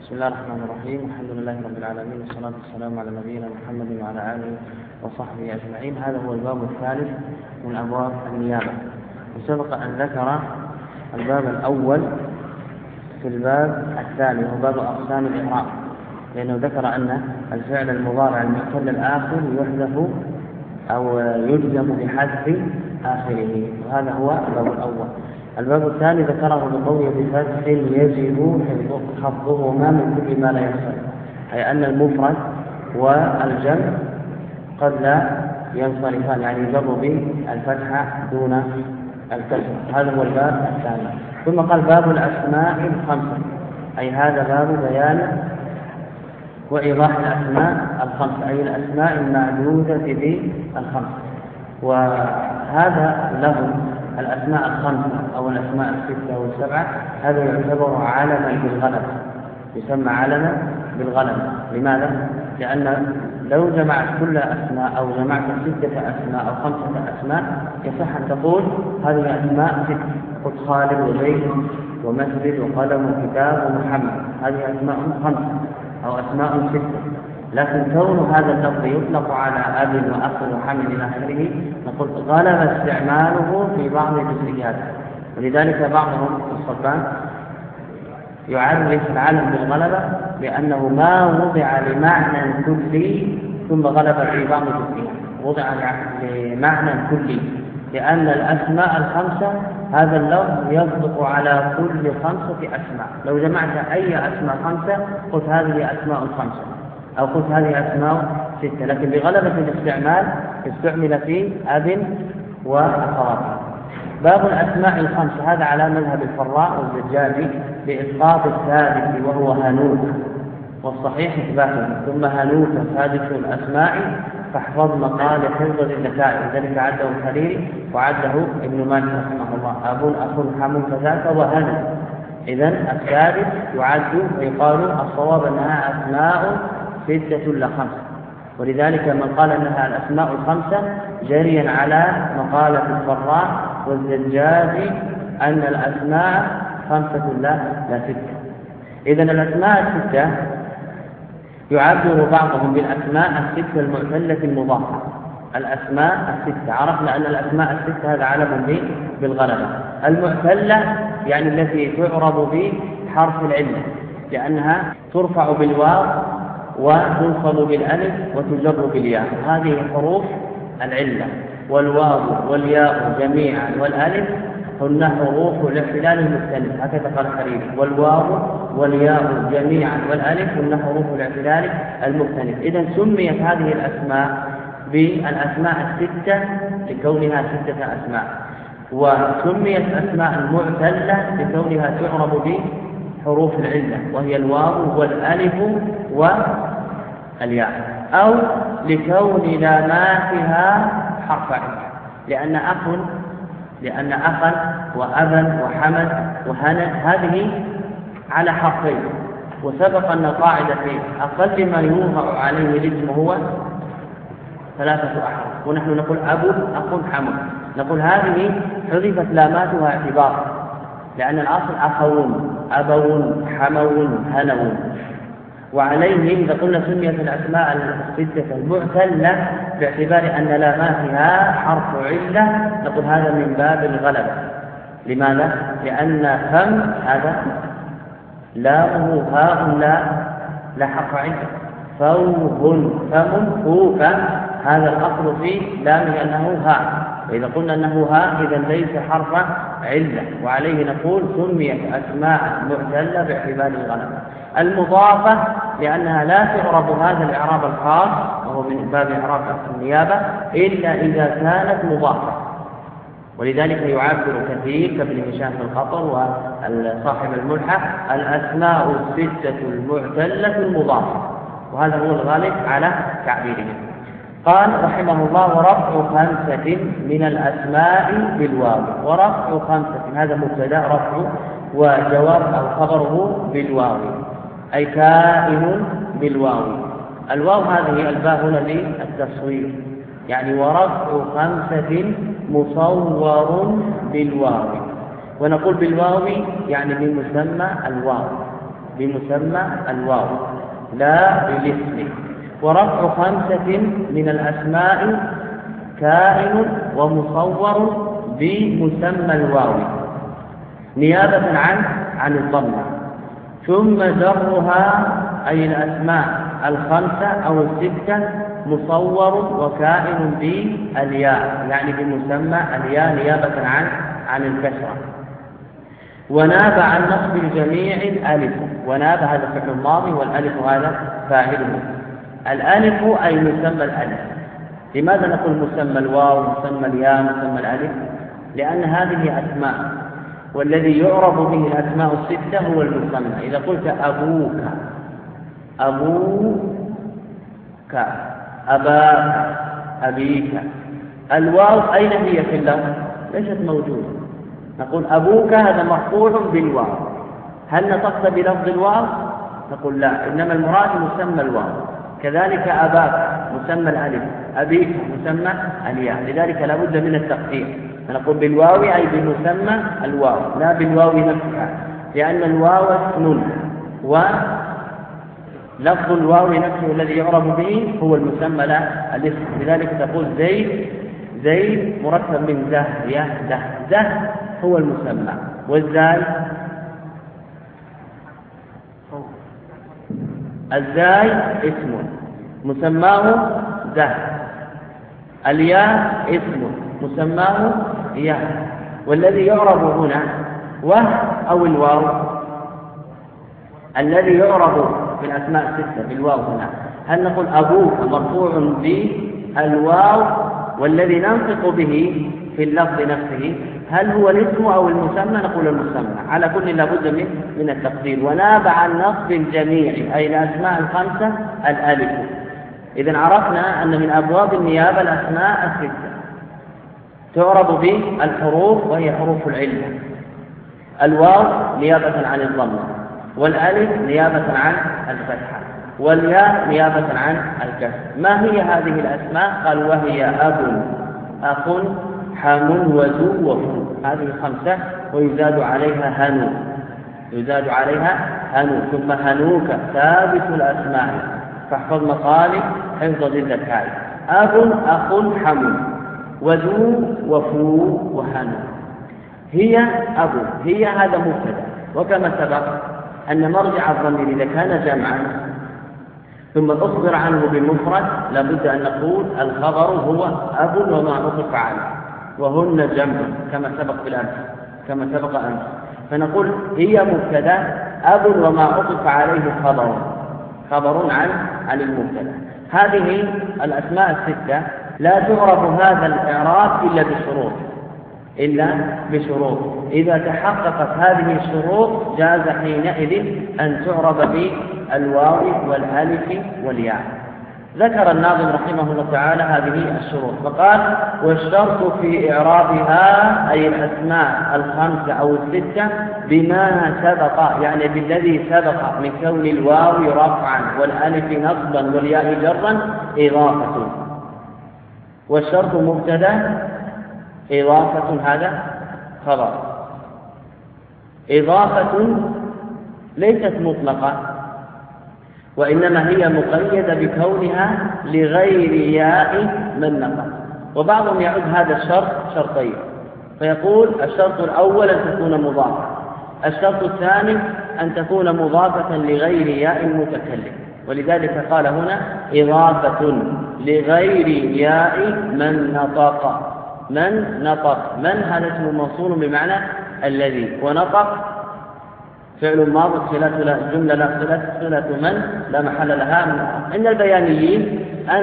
بسم الله الرحمن الرحيم. الحمد لله رب العالمين، والصلاة والسلام على نبينا محمد وعلى آله وصحبه أجمعين. هذا هو الباب الثالث من أبواب النيابة. وسبق أن ذكر الباب الأول في الباب الثاني وهو باب أقسام الإعراب، لأنه ذكر أن الفعل المضارع المعتل الآخر يحذف أو يجزم بحذف آخره، وهذا هو الباب الأول. الباب الثاني ذكره بقوله بفتح يجب حفظهما من كل ما لا ينصرف، أي أن المفرد والجمع قد لا ينصرفان، يعني يجر بالفتحة دون الكسر. هذا هو الباب الثاني. ثم قال باب الأسماء الخمسة، أي هذا باب بيان وإيضاح الأسماء الخمسة، أي الأسماء المعدودة بالخمسة. وهذا له الأسماء الخمسة أو الأسماء الستة والسبعة، هذا يعتبر علما بالغلبة، يسمى علما بالغلبة. لماذا؟ لأن لو جمعت كل أسماء أو جمعت 6 أسماء أو 5 أسماء يصح أن تقول هذه أسماء 6، قد خالد وزيد ومسجد وقلم وكتاب ومحمد، هذه أسماء 5 أو أسماء 6. لكن كون هذا اللفظ يطلق على أب وأخ وحمل إلى آخره، نقول غلب استعماله في بعض الجزئيات. ولذلك بعضهم الصبان يعرف العلم بالغلبة بأنه ما وضع لمعنى كلي ثم غلب في بعض الجزئيات، وضع لمعنى كلي، لأن الأسماء الخمسة هذا اللفظ يصدق على كل 5 أسماء. لو جمعت أي أسماء 5 قلت هذه أسماء 5 أو قلت هذه أسماء 6، لكن بغلبة الاستعمال استعمل في أب وأخواته. باب الأسماء الخمسة هذا على مذهب الفراء والزجاجي بإسقاط الثالث وهو هنوك، والصحيح إثباته. ثم هنوك ثالث الأسماء فاحفظ مقال حفظ النتائج، ذلك عده الحريري وعده ابن مالك رحمه الله. أب أخ حم فذاك وهنو. إذن الثالث يعد ويقال الصواب أنها أسماء 6 لا 5، ولذلك من قال أنها الأسماء 5 جريا على مقالة الفراء والزجاج أن الأسماء 5 لا 6. إذن الأسماء 6 يعبر بعضهم بالأسماء 6 المعتلة المضافة. الأسماء 6 عرفنا أن الأسماء 6 هذا علم بالغلبة. المعتلة يعني التي تعرب بحرف العلة، لأنها ترفع بالواو وتنصب بالألف وتجر بالياء، هذه حروف العلة. والواو والياء جميعا والألف هن حروف الاعتلال المختلف، هكذا قال الحريري. والواو والياء جميعا والألف هن حروف الاعتلال المختلف. إذن سميت هذه الأسماء بالأسماء 6 لكونها 6 أسماء، وسميت أسماء المعتلة لكونها تعرب بحروف العلة وهي الواو والألف والياء، أو لكون لاماتها حرف علة، لأن أخا وأبا وحمد وهند هذه على حرفين. وسبق أن القاعدة في أقل ما يوضع عليه الاسم هو 3 أحرف، ونحن نقول أب أخ حمد، نقول هذه حذفت لاماتها اعتبارا، لأن الأصل أخون أبون حمون هنون. وعليه إذا قلنا سميت الأسماء 6 المعتلة باعتبار أن لاماتها حرف علة، نقول هذا من باب الغلبة. لماذا؟ لأن فم هذا لامه هاء لا حرف علة، فوه فم فوف، هذا الأصل في لامه أنه هاء، وإذا قلنا أنه هاء إذا ليس حرف علة، وعليه نقول سميت أسماء معتلة باعتبار الغلبة. المضافة لأنها لا تعرب هذا الإعراب الخاص وهو من باب إعراب النيابة إلا إذا كانت مضافة، ولذلك يعبر كثير كابن هشام الخطر وصاحب الملحة الأسماء 6 المعتلة المضافة، وهذا هو الغالب على تعبيرهم. قال رحمه الله ورفع 5 من الأسماء بالواو. ورفع 5 هذا مبتدا رفع، وجواب أو خبره بالواو، أي كائن بالواو. الواو هذه الباء هنا للتصوير، يعني ورفع 5 مصور بالواو. ونقول بالواو يعني من مسمى الواو، بمسمى الواو لا بالاسم. ورفع 5 من الأسماء كائن ومصور بمسمى الواو نيابة عن الضمة. ثم جرها أي الأسماء 5 أو 6 مصور وكائن بالياء، يعني بمسمى الياء نيابة عن الكسرة. وناب عن نصب الجميع الألف. وناب هذا فعل الماضي والألف هذا فاعله. الألف أي مسمى الألف. لماذا نقول مسمى الواو مسمى الياء مسمى الألف؟ لأن هذه أسماء، والذي يعرف به الأسماء 6 هو المسمى. إذا قلت أبوك أبوك أباك أبيك، الواو أين هي في اللفظ؟ ليست موجودة. نقول أبوك هذا مرفوع بالواو، هل نطقت بلفظ الواو؟ نقول لا، إنما المراد مسمى الواو. كذلك أباك مسمى الألف، أبيك مسمى الياء، لذلك لا بد من التقدير. نقول بالواو أي بمسمى الواو لا بالواو نفسها، لأن الواو اسم ولفظ الواو نفسه الذي يعرف به هو المسمى لا الاسم. لذلك تقول زيد مركب من زه هو المسمى، والزاي الزاي اسم مسماه زه، الياء اسم مسماه ياء. والذي يعرب هنا أو الواو، الذي يعرب في الأسماء 6 بالواو هنا، هل نقول أبوك مرفوع بالواو والذي ننطق به في اللفظ نفسه هل هو الاسم أو المسمى؟ نقول المسمى. على كل لابد من التقدير. وناب عن نصب الجميع أي الأسماء 5 الألف. إذن عرفنا أن من أبواب النيابة الأسماء 6 تعرب بالحروف وهي حروف العلة. الواو نيابة عن الضمة، والألف نيابة عن الفتحة، والياء نيابة عن الكسر. ما هي هذه الأسماء؟ قال وهي أب أخ حم وذو وفو، هذه 5 ويزاد عليها هنو ثم هنوك ثابت الأسماء، فاحفظ مقالي حفظ ضد التالي. أب أخ حم وذو وفو وهنو. هي أب، هي هذا مبتدأ، وكما سبق أن مرجع الضمير إذا كان جمعا ثم أخبر عنه بمفرد لابد أن نقول الخبر هو أب وما عطف عليه، وهن جمع كما سبق أمس. فنقول هي مبتدأ أب وما عطف عليه خبر عن المبتدأ. هذه الأسماء 6 لا تعرف هذا الإعراب إلا بشروط. إذا تحققت هذه الشروط جاز حينئذ أن تعرب بالواو والألف والياء. ذكر الناظم رحمه الله تعالى هذه الشروط فقال: والشرط في إعرابها أي الأسماء 5 أو 6 بما سبق، يعني بالذي سبق من كون الواو رفعا والألف نصبا والياء جرا إضافة. والشرط مبتدأ، إضافة هذا خبر. إضافة ليست مطلقة، وإنما هي مقيدة بكونها لغير ياء من نطق. وبعضهم يعد هذا الشرط شرطين، فيقول الشرط الأول أن تكون مضافة، الشرط الثاني أن تكون مضافة لغير ياء المتكلم. ولذلك قال هنا إضافة لغير ياء من نطق. من هذا اسم موصول بمعنى الذي، ونطق فعل ماضي صلة جملة لا صلة من لا محل لها من. عند البيانيين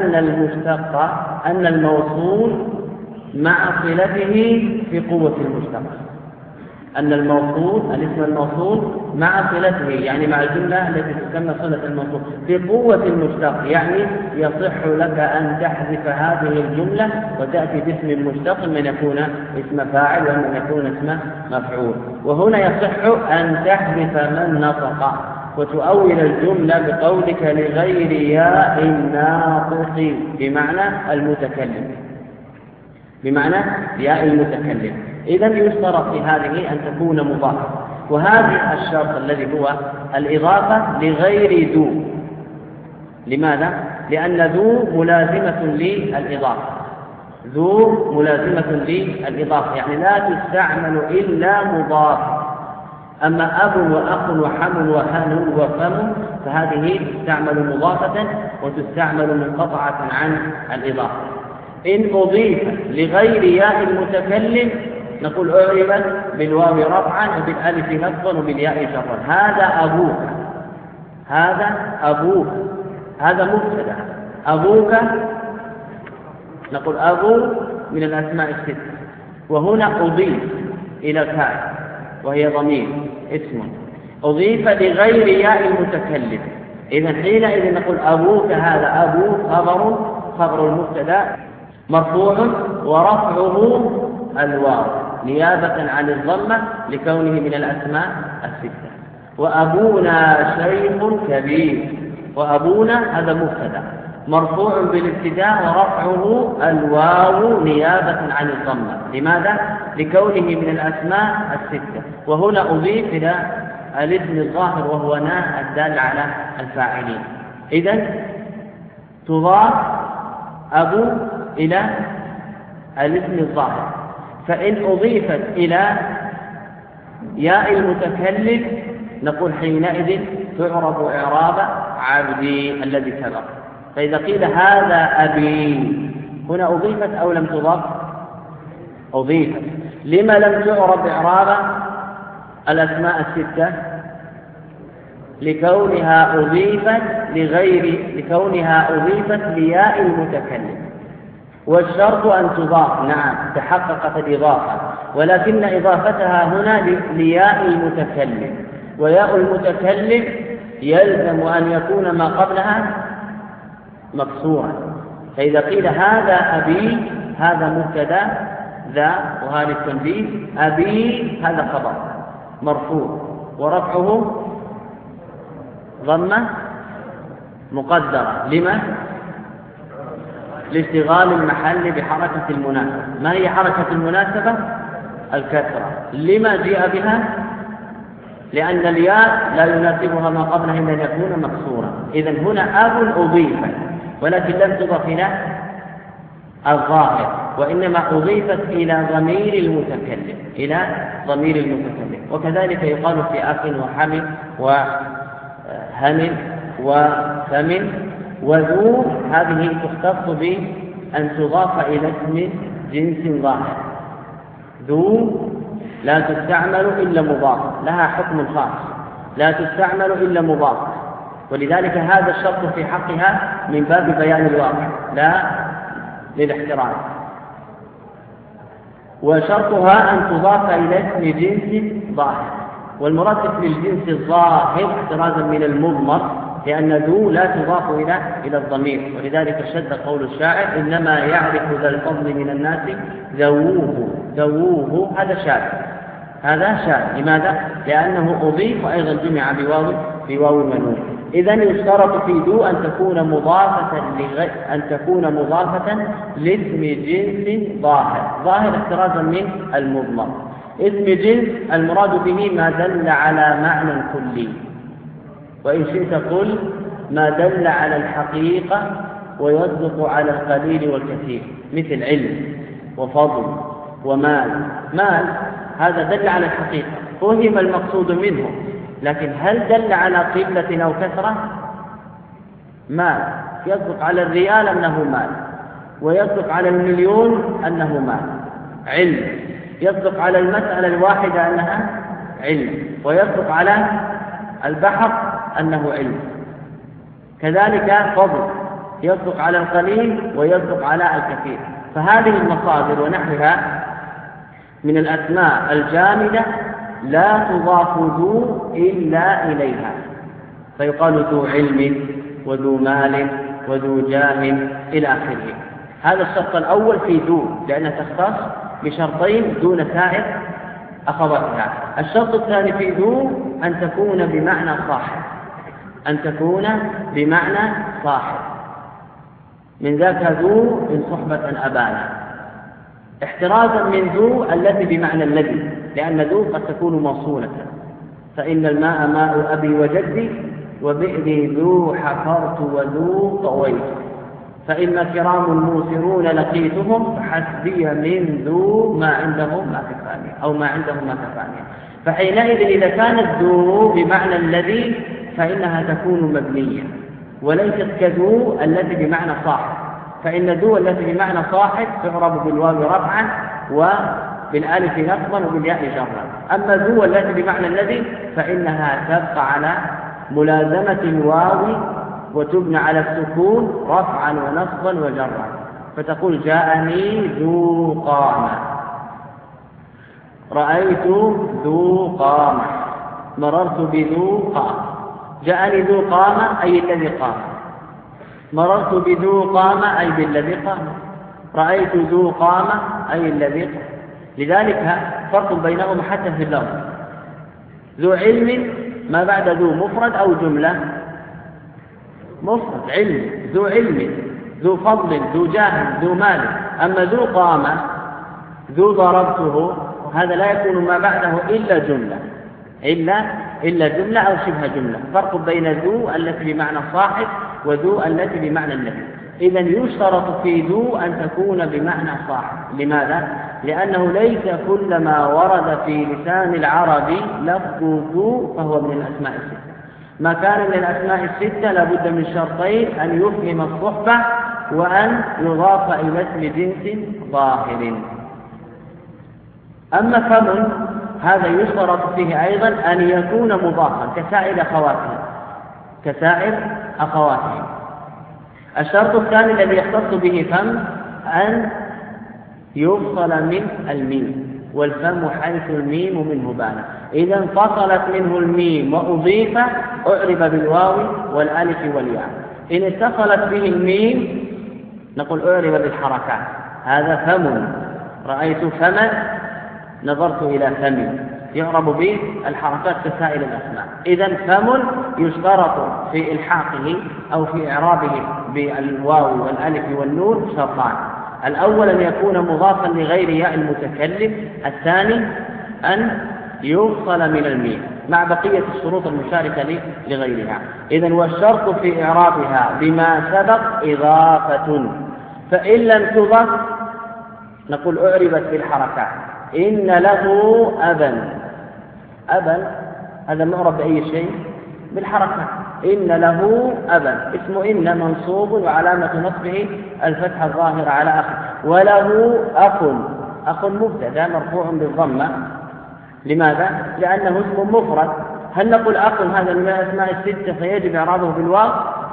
أن الموصول مع صلته في قوة المشتق، أن الاسم الموصول مع صلته يعني مع الجملة التي تسمى صلة الموصول في قوة المشتق، يعني يصح لك أن تحذف هذه الجملة وتأتي باسم مشتق من يكون اسم فاعل ومن يكون اسم مفعول. وهنا يصح أن تحذف من نطق وتؤول الجملة بقولك لغير ياء الناطق بمعنى المتكلم، بمعنى ياء المتكلم. إذن يشترط في هذه أن تكون مضافة. وهذا الشرط الذي هو الإضافة لغير ذو. لماذا؟ لأن ذو ملازمة للإضافة، ذو ملازمة للإضافة، يعني لا تستعمل إلا مضاف. أما أب وأخ وحم وهن وفم فهذه تستعمل مضافة وتستعمل منقطعة عن الإضافة. إن أضيف لغير ياء المتكلم نقول أعربت بالواو رفعا وبالألف نصبا وبالياء جرا. هذا أبوك، هذا أبوك، هذا مبتدأ. أبوك نقول أبو من الأسماء الستة، وهنا أضيف إلى كاء وهي ضمير اسم أضيف لغير ياء المتكلم. إذا حينئذ نقول أبوك، هذا أبو خبر المبتدأ مرفوع ورفعه الواو نيابة عن الضمة لكونه من الأسماء الستة. وأبونا شيخ كبير، وأبونا هذا مبتدأ مرفوع بالابتداء ورفعه الواو نيابة عن الضمة. لماذا؟ لكونه من الأسماء الستة. وهنا أضيف إلى الاسم الظاهر وهو نا الدال على الفاعلين. إذن تضاف أبو إلى الاسم الظاهر، فإن أضيفت إلى ياء المتكلم نقول حينئذ تعرب إعراب عبدي الذي سبق. فإذا قيل هذا أبي هنا أضيفت أو لم تضاف؟ أضيفت. لما لم تعرب إعراب الأسماء الستة؟ لكونها أضيفت لياء المتكلم. والشرط أن تضاف، نعم تحققت الإضافة، ولكن إضافتها هنا لياء المتكلم، وياء المتكلم يلزم أن يكون ما قبلها مكسورا. فإذا قيل هذا أبي هذا مبتدأ ذا وهذا التنبيه، أبي هذا خبر مرفوع ورفعه ضمة مقدرة. لما؟ لاشتغال المحل بحركة المناسبة. ما هي حركة المناسبة؟ الكسرة. لما جاء بها؟ لأن الياء لا يناسبها ما قبلها إلا أن يكون مكسورا. إذن هنا أب أضيفت ولكن لم تضف إلى الظاهر، وإنما أضيفت إلى ضمير المتكلم. وكذلك يقال في أخ وحم وهم وفم وذو، هذه تختص بأن تضاف إلى اسم جنس ظاهر. ذو لا تستعمل إلا مضاف، لها حكم خاص، لا تستعمل إلا مضاف، ولذلك هذا الشرط في حقها من باب بيان الواقع لا للاحتراز. وشرطها أن تضاف إلى اسم جنس ظاهر، والمراد بالجنس الظاهر احترازا من المضمر، لأن ذو لا تضاف إلى الضمير. ولذلك شد قول الشاعر إنما يعرف ذا الفضل من الناس ذووه. هذا شاذ. لماذا؟ لأنه أضيف وأيضا جمع بواو المنون. إذن يشترط في ذو أن تكون مضافة لاسم جنس ظاهر احترازا من المضمر. اسم جنس المراد به ما دل على معنى كلي، وإن شئت قل ما دل على الحقيقة ويصدق على القليل والكثير، مثل علم وفضل ومال. مال هذا دل على الحقيقة، فهم المقصود منه، لكن هل دل على قلة أو كثرة؟ مال يصدق على الريال أنه مال، ويصدق على المليون أنه مال. علم يصدق على المسألة الواحدة أنها علم، ويصدق على البحر أنه علم. كذلك فضل يصدق على القليل ويصدق على الكثير. فهذه المصادر ونحوها من الأسماء الجامدة لا تضاف ذو إلا إليها، فيقال ذو علم وذو مال وذو جاه إلى آخره. هذا الشرط الأول في ذو، لأنها تختص بشرطين دون سائر أخواتها. الشرط الثاني في ذو أن تكون بمعنى صاحب، من ذاك ذو إن صحبة أبانا، احترازا من ذو التي بمعنى الذي، لأن ذو قد تكون موصولة فإن الماء ماء أبي وجدي وبئري ذو حفرت وذو طويت، فإما كرام موسرون لقيتهم فحسبي من ذو ما عندهم ما كفاني أو ما عندهم ما كفاني. فحينئذ إذا كانت ذو بمعنى الذي فإنها تكون مبنية وليست كذو التي بمعنى صاحب، فإن ذو التي بمعنى صاحب تعرب بالواو رفعا وبالالف نصبا وبالياء جرا. أما ذو التي بمعنى الذي فإنها تبقى على ملازمة الواو وتبنى على السكون رفعا ونصبا وجرا، فتقول جاءني ذو قامة، رأيت ذو قامة، مررت بذو قامة. جاءني ذو قامة أي الذي قام، مررت بذو قامة أي بالذي قام، رأيت ذو قامة أي الذي قام. لذلك فرق بينهم حتى في اللفظ. ذو علم ما بعد ذو مفرد أو جملة؟ مفرد، علم، ذو علم، ذو فضل، ذو جاه، ذو مال. أما ذو قامة ذو ضربته هذا لا يكون ما بعده إلا جملة، إلا جملة أو شبه جملة. فرق بين ذو التي بمعنى صاحب وذو التي بمعنى الذي. إذن يشترط في ذو أن تكون بمعنى صاحب. لماذا؟ لأنه ليس كل ما ورد في لسان العرب لفظ ذو فهو من الأسماء الستة. ما كان من الأسماء الستة لابد من شرطين: أن يفهم الصحبة وأن يضاف إلى اسم جنس ظاهر. أما فم هذا يشترط فيه أيضا أن يكون مضافا كسائر أخواته. الشرط الثاني الذي يختص به فم أن يفصل من الميم، والفم حيث الميم منه بان. إذا انفصلت منه الميم وأضيف أعرب بالواو والألف والياء. إن اتصلت به الميم نقول أعرب بالحركات. هذا فم، رأيت فما، نظرت إلى فم، يعرب به الحركات كسائر الأسماء. إذا فم يشترط في إلحاقه أو في إعرابه بالواو والألف والنون شرطان: الأول أن يكون مضافا لغير ياء المتكلم، الثاني أن يفصل من الميم مع بقية الشروط المشاركة لغيرها. إذن والشرط في إعرابها بما سبق إضافة، فإن لم تضف نقول أعربت بالحركات. إن له أبا، أبا هذا معرب بأي شيء؟ بالحركات. إن له أبا، اسم إن منصوب وعلامة نصبه الفتحة الظاهرة على آخر. وله أخ مبتدأ مرفوع بالضمة. لماذا؟ لأنه اسم مفرد. هل نقول أخ هذا من الأسماء الستة فيجب إعرابه بالواو؟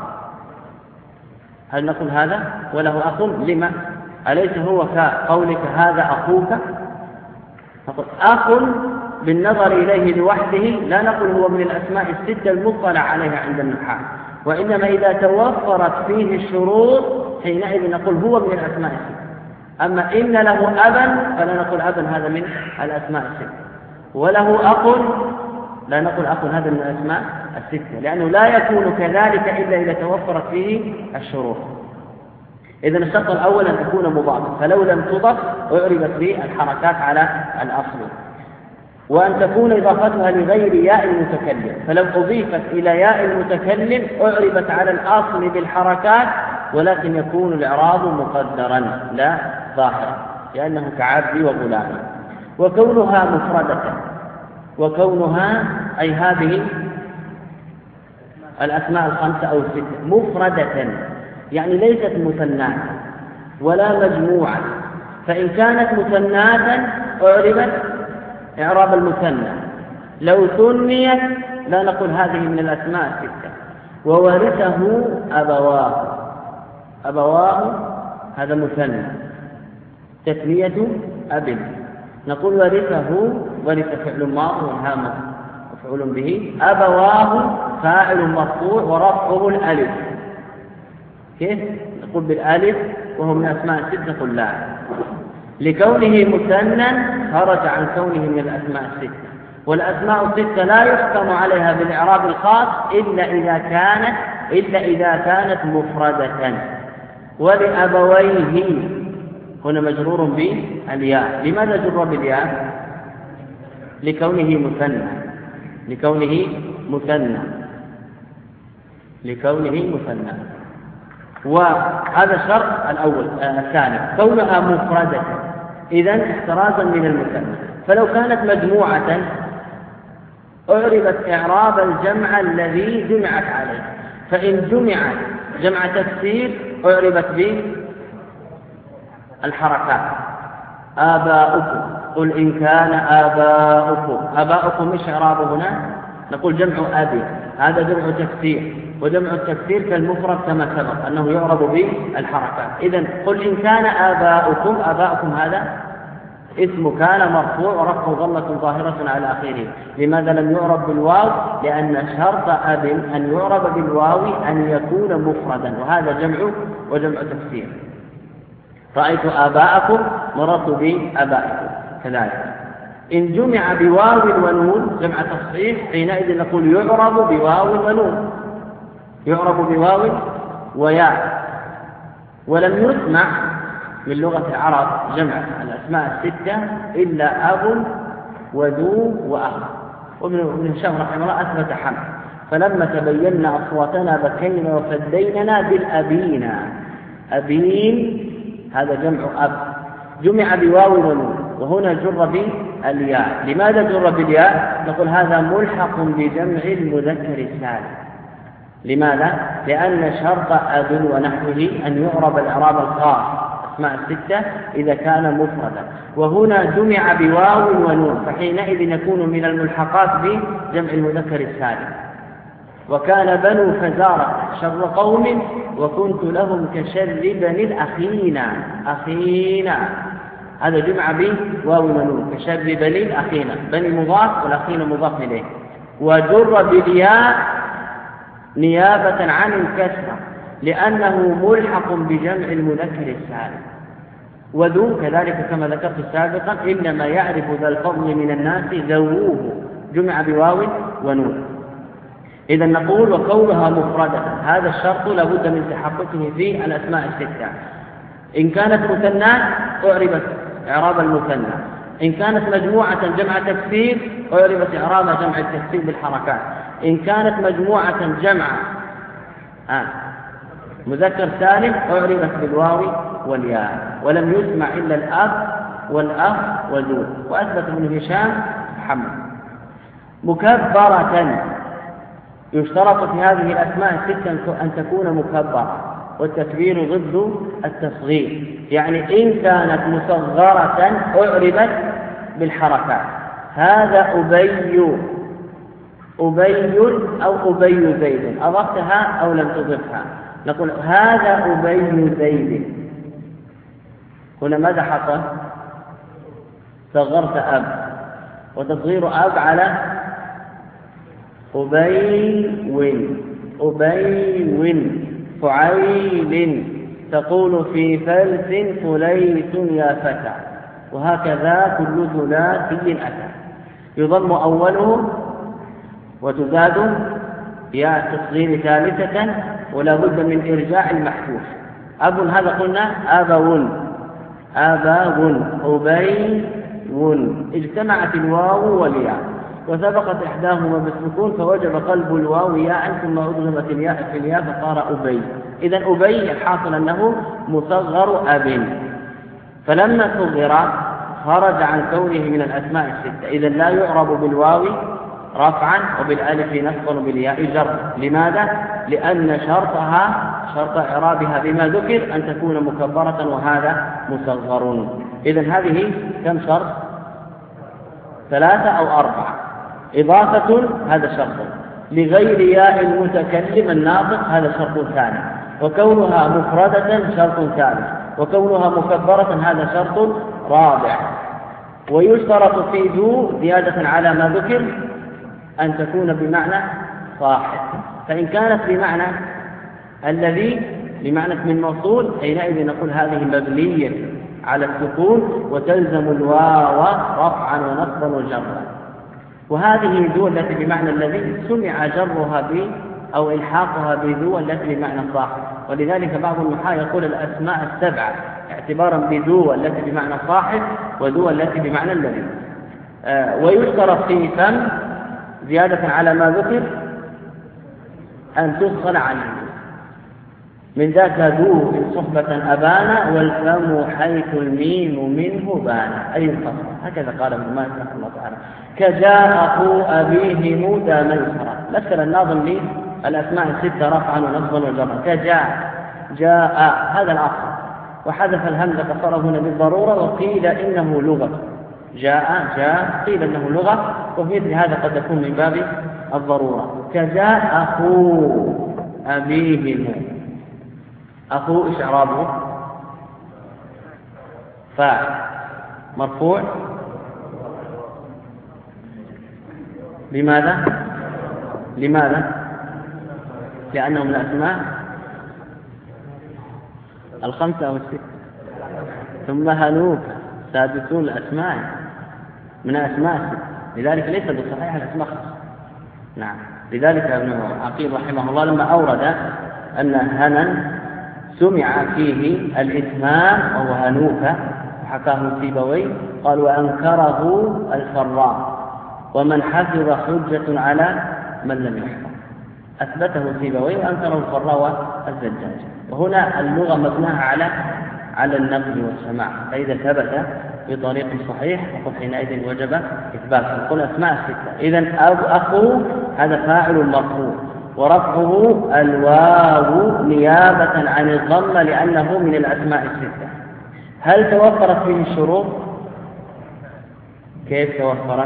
هل نقول هذا؟ وله أخ لما؟ أليس هو كقولك هذا أخوك؟ نقول أخ بالنظر إليه لوحده لا نقول هو من الأسماء الستة المطلع عليها عند النحاة، وإنما إذا توفرت فيه الشروط حينئذ نقول هو من الأسماء الستة. أما إن له أبا فلا نقول أبا هذا من الأسماء الستة، وله أخ لا نقول أخ هذا من الأسماء الستة، لأنه لا يكون كذلك إلا إذا توفرت فيه الشروط. إذن الشرط الأول أن تكون مضافة، فلو لم تضف أعربت بالحركات على الأصل، وأن تكون إضافتها لغير ياء المتكلم، فلو أضيفت إلى ياء المتكلم أعربت على الأصل بالحركات، ولكن يكون الإعراب مقدرا لا ظاهرا، لأنه كعبدي وغلامي. وكونها مفردة، وكونها أي هذه الأسماء الخمسة أو الستة مفردة، يعني ليست مثناة ولا مجموعة. فإن كانت مثناة أعربت إعراب المثنى، لو ثنيت لا نقول هذه من الأسماء الستة. وورثه أبواه، أبواه هذا مثنى، تثنية أب، نقول ورثه، ورث فعل ماضي وهام مفعول به، أبواه فاعل مرفوع ورفعه الألف. كيف نقول بالألف وهو من أسماء الستة؟ قل لا، لكونه مثنى خرج عن كونه من الأسماء الستة. والأسماء الستة لا يحكم عليها بالإعراب الخاص إلا إذا كانت مفردة. ولأبويه هنا مجرور بالياء. لماذا جر بالياء؟ لكونه مثنى. لكونه مثنى. وهذا الشرط الأول. الثاني كونها مفردة، إذن احترازا من المثنى. فلو كانت مجموعة أعربت إعراب الجمع الذي جمعت عليه، فإن جمعت جمع تكسير أعربت بالحركات. آباؤكم، قل إن كان آباؤكم إيش إعرابه هنا؟ نقول جمع أبي، هذا جمع تكسير، وجمع التكسير كالمفرد كما سبق أنه يعرب بالحركات. إذن قل إن كان آباؤكم هذا اسم كان مرفوع ورفعه ضمة ظاهرة على آخره. لماذا لم يعرب بالواو؟ لأن شرط أب أن يعرب بالواو أن يكون مفردا، وهذا جمع وجمع تكسير. رأيت آباءكم، مررت بآبائكم كذلك. إن جمع بواو ونون جمع تصحيح، حينئذ نقول يعرب بواو ونون، يعرب بواو وياء. ولم يسمع من لغة العرب جمع الأسماء الستة إلا أب وذو وأخ. وابن هشام رحمه الله أثبت حمد، فلما تبينا أصواتنا بكينا وفديننا بالأبينا. أبين هذا جمع أب، جمع بواو ونون، وهنا جر بالياء. لماذا جر بالياء؟ نقول هذا ملحق بجمع المذكر السالم. لماذا؟ لأن شرط أب ونحوه أن يعرب الإعراب الخاص أسماء الستة إذا كان مفردا، وهنا جمع بواو ونون، فحينئذ يكون من الملحقات بجمع المذكر السالم. وكان بنو فزارة شر قوم وكنت لهم كشر بني الأخينا. هذا جمع بواو ونون، كشر بني الأخينا، بني مضاف والأخينا مضاف إليه. وجر بالياء نيابة عن الكسرة لأنه ملحق بجمع المذكر السالم. وذو كذلك كما ذكرت سابقا إنما يعرف ذا الفضل من الناس ذووه، جمع بواو ونون. إذا نقول وكونها مفردة، هذا الشرط لابد من تحققه في الأسماء الستة. إن كانت مثنى أعربت إعراب المثنى، إن كانت مجموعة جمع تكسير أعربت إعراب جمع التكسير بالحركات، إن كانت مجموعة جمع مذكر سالم أعربت بالواو والياء. ولم يسمع إلا الأب والأخ وذو. وأثبت ابن هشام محمد. مكبرة، يشترط في هذه الأسماء الستة أن تكون مكبرة، والتكبير ضد التصغير. يعني إن كانت مصغرة أعربت بالحركات. هذا أبي أو أبي زيد، أضفتها أو لم تضفها. نقول هذا أبي زيد. هنا ماذا حصل؟ صغرت أب، وتصغير أب على أبي فعيل. تقول في فلس فليس يا فتى. وهكذا كل ثلاثي أتى يضم أوله وتزاد يا التصغير ثالثة، ولا بد من إرجاع المحذوف. أب هذا قلنا أبي اجتمعت الواو والياء وسبقت إحداهما بالسكون، فوجب قلب الواو ياء ثم أضغمت الياء في الياء فصار أبي. إذن أبي الحاصل أنه مصغر أب، فلما صغر خرج عن كونه من الأسماء الستة. إذن لا يعرب بالواو رفعا وبالالف نصبا وبالياء جرا. لماذا؟ لأن شرط إعرابها بما ذكر أن تكون مكبرة وهذا مصغر. إذن هذه كم شرط؟ 3 أو 4. إضافة هذا شرط، لغير ياء المتكلم الناطق هذا شرط ثاني، وكونها مفردة شرط ثالث، وكونها مكبرة هذا شرط رابع. ويشترط في ذو زيادة على ما ذكر أن تكون بمعنى صاحب، فإن كانت بمعنى الذي بمعنى من موصول حينئذ نقول هذه مبنية على السكون وتلزم الواو رفعا ونصبا وجرا. وهذه ذو التي بمعنى الذي سمع جرها أو إلحاقها بذو التي بمعنى صاحب. ولذلك بعض النحاة يقول الأسماء السبعة اعتبارا بذو التي بمعنى صاحب وذو التي بمعنى الذي. ويشترط في فم زيادة على ما ذكر أن تفصل عن النون. من ذاك ذو إن صحبة أبانا والفم حيث الميم منه بانا أي الفصل. هكذا قال ابن مالك رحمه الله تعالى. كجاء أخو أبيه مودى ميسرا. مثل الناظم لي الأسماء الستة رفعا ونصبا وجرا. كجاء جاء هذا الأصل، وحذف الهمزة قصره هنا بالضرورة، وقيل إنه لغة. جاء قيل إنه لغة، وفي مثل هذا قد يكون من باب الضرورة. كجاء أخو أبيه. أخو إيش إعرابه؟ فاعل مرفوع. لماذا؟ لأنه من الأسماء الخمسة أو الستة. ثم هنوك سادسون الأسماء من الأسماء الستة، لذلك ليس بالصحيح الأسماء خمسة. نعم. لذلك ابن عقيل رحمه الله لما أورد أن هنا سمع فيه الإتمام وهو هنوك وحكاه سيبوي، قال وأنكره الفراء ومن حفظ حجة على من لم يحفظ. أثبته سيبوي وأنكره الفراء والزجاج. وهنا اللغة مبناها على النقل والسماع، فإذا ثبت بطريق صحيح فقد حينئذ وجب إثباته. نقول أسماء الستة. إذن أخو هذا فاعل مرفوع، ورفعه الواو نيابة عن الضمة لأنه من الأسماء الستة. هل توفرت فيه الشروط؟ كيف توفرت؟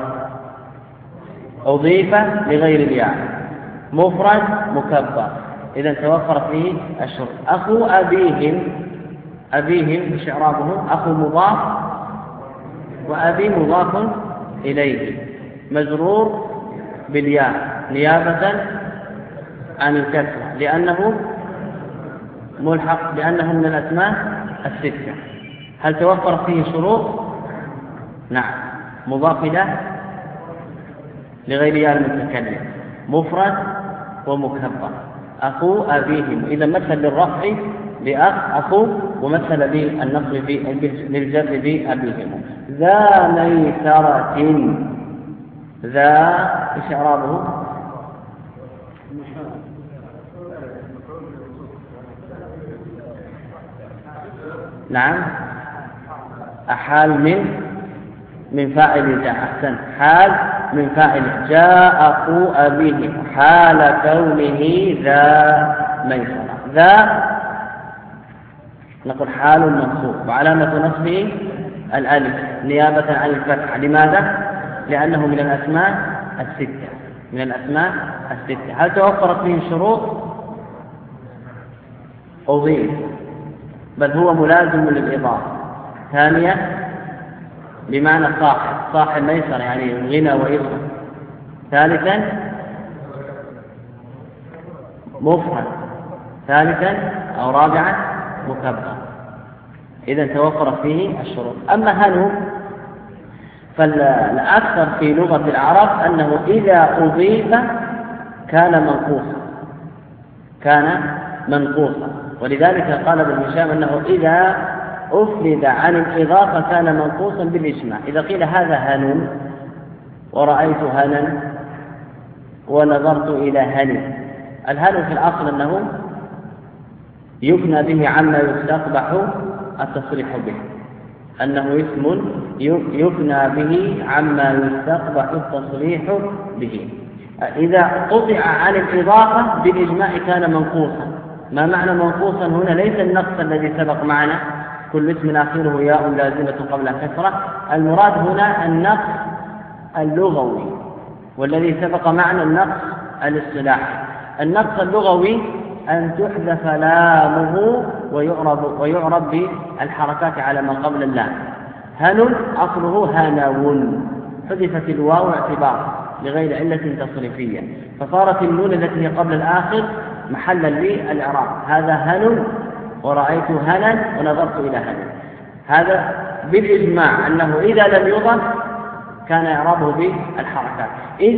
أضيف لغير الياء، مفرد مكبر، إذا توفرت فيه الشروط. أخو أبيهم مش إعرابه؟ أخو مضاف وأبي مضاف إليه مجرور بالياء نيابة عن الكسرة لأنه ملحق، لأنه من الأسماء الستة. هل توفرت فيه شروط؟ نعم. مضاف له لغير ياء المتكلم، مفرد ومكبر. أخو أبيهم، إذا مثل للرفع بأخ أخو، ومثل بالنصب للجر بأبيهم. ذا ميسرة، ذا إيش إعرابه؟ نعم. أحال من فاعل جاء. أحسن. حال من فاعل جاء أخو أبيه حال كونه ذا ميسرة. ذا نقول حال منصوب وعلامة نصبه الألف نيابة عن الفتح. لماذا؟ لأنه من الأسماء الستة، من الأسماء الستة. هل توفرت فيه الشروط؟ أضيف، بل هو ملازم للإضافة. ثانيا بمعنى صاحب ميسر يعني غنى وإضافة. ثالثا مفرد. ثالثا أو رابعا مكبر. إذا توفرت فيه الشروط. أما هل فالأكثر في لغة العرب أنه إذا أضيف كان منقوصا، ولذلك قال ابن هشام أنه إذا أفرد عن الإضافة كان منقوصا بالإجماع. إذا قيل هذا هن ورأيت هنا ونظرت إلى هن، الهن في الأصل أنه يكنى به عما يستقبح التصريح به، أنه اسم يكنى به عما يستقبح التصريح به. إذا قطع عن الإضافة بالإجماع كان منقوصا. ما معنى منقوصا هنا؟ ليس النقص الذي سبق معنا كل اسم آخره ياء لازمة قبل كسرة. المراد هنا النقص اللغوي، والذي سبق معنا النقص الاصطلاحي. النقص اللغوي أن تحذف لامه ويعرب بالحركات على ما قبل اللام. هن أصله هنون، حذفت الواو اعتبارا لغير علة تصريفية، فصارت النون التي هي قبل الآخر محلا للإعراب. هذا هن ورأيت هنا ونظرت إلى هنا. هذا بالإجماع أنه إذا لم يضف كان إعرابه بالحركات.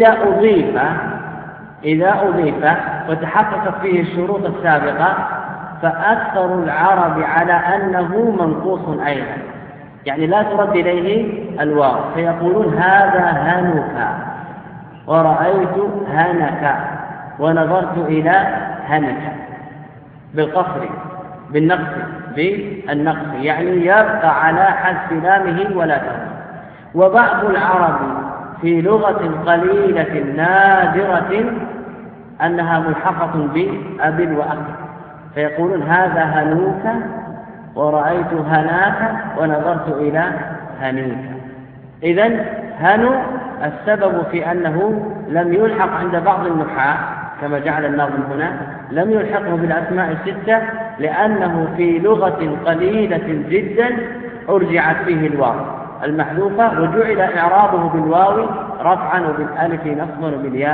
إذا أضيف وتحققت فيه الشروط السابقة فأكثر العرب على أنه منقوص أيضا، يعني لا ترد إليه الواو، فيقولون هذا هنك. ورأيت هنك ونظرت إلى هنك بالقصر بالنقص يعني يبقى على حذف لامه ولا تغير. وبعض العرب في لغة قليلة نادرة أنها ملحقة بأب وأخ، فيقولون هذا هنوك ورأيت هناك ونظرت إلى هنيك. إذن هنو السبب في أنه لم يلحق عند بعض النحاة كما جعل الناظم هنا، لم يلحقه بالأسماء الستة لأنه في لغة قليلة جدا أرجعت فيه الواو المحذوفة وجعل إعرابه بالواو رفعا وبالألف نصبا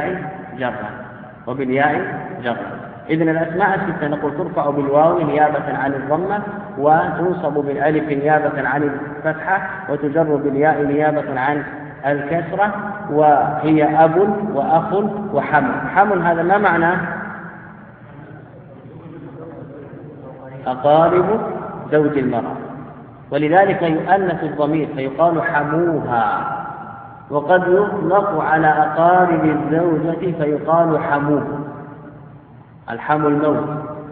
وبالياء جرا. إذن الأسماء الستة نقول ترفع بالواو نيابة عن الضمة، وتنصب بالألف نيابة عن الفتحة، وتجر بالياء نيابة عن الكسرة، وهي أب وأخ وحم. حم هذا ما معناه؟ أقارب زوج المرأة، ولذلك يؤنث الضمير فيقال حموها. وقد يطلق على أقارب الزوجة فيقال حموه، الحم الموت،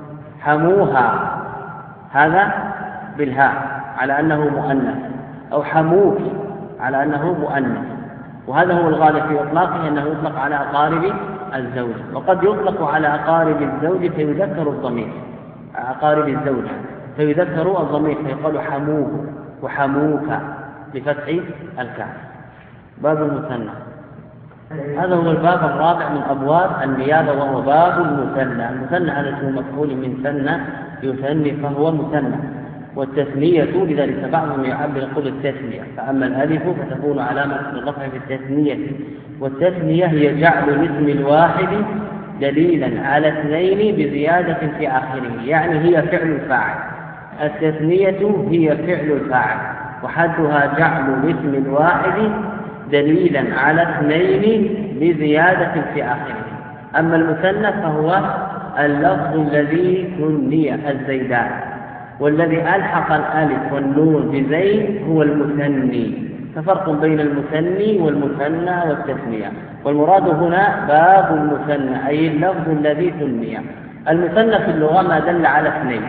حموها هذا بالهاء على أنه مؤنث، أو حموك على أنه مؤنث. وهذا هو الغالب في إطلاقه أنه يطلق على أقارب الزوج، وقد يطلق على أقارب الزوج فيذكر الضمير، أقارب الزوجة فيذكر الضمير فيقال حموه وحموك بفتح الكاف. باب المثنى، هذا هو الباب الرابع من أبواب النيابة وهو باب المثنى. المثنى هذا اسم مفعول من ثنى يثني فهو مثنى، والتثنية لذلك بعضهم يعبر يقول التثنية، فأما الألف فتكون علامة الرفع في التثنية، والتثنية هي جعل الاسم الواحد دليلا على اثنين بزيادة في آخره، يعني هي فعل الفاعل. التثنية هي فعل الفاعل وحدها جعل الاسم الواحد دليلا على اثنين بزيادة في آخره. أما المثنى فهو اللفظ الذي ثني الزيدان، والذي ألحق الألف والنون بزيد هو المثني. ففرق بين المثني والمثنى والتثنية، والمراد هنا باب المثنى أي اللفظ الذي ثني. المثنى في اللغة ما دل على اثنين،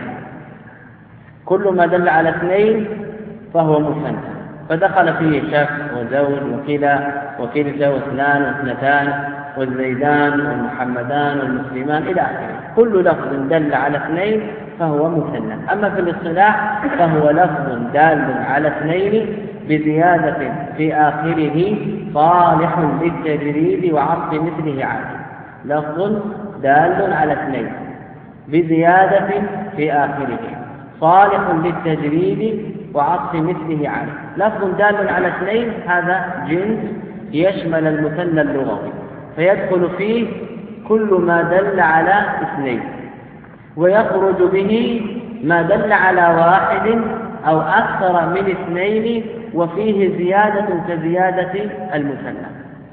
كل ما دل على اثنين فهو مثنى، فدخل فيه شخص وزوج وكلتا واثنان واثنتان والزيدان والمحمدان والمسلمان إلى آخره. كل لفظ دل على اثنين فهو مثنى. أما في الاصطلاح فهو لفظ دال على اثنين بزيادة في آخره صالح للتجريد وعطف مثله عادي. لفظ دال على اثنين بزيادة في آخره صالح للتجريد وعطف مثله عادي. لفظ دال على اثنين هذا جنس يشمل المثنى اللغوي، فيدخل فيه كل ما دل على اثنين، ويخرج به ما دل على واحد أو أكثر من اثنين وفيه زيادة كزيادة المثنى.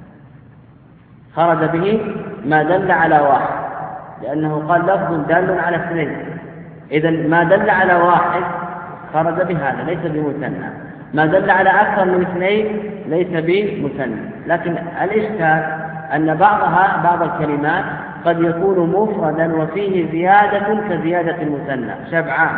خرج به ما دل على واحد لأنه قال لفظ دال على اثنين، إذن ما دل على واحد خرج بهذا ليس بمثنى، ما دل على أكثر من اثنين ليس بمثنى. لكن الإشكال أن بعض الكلمات قد يكون مفردا وفيه زيادة كزيادة المثنى. شبعان،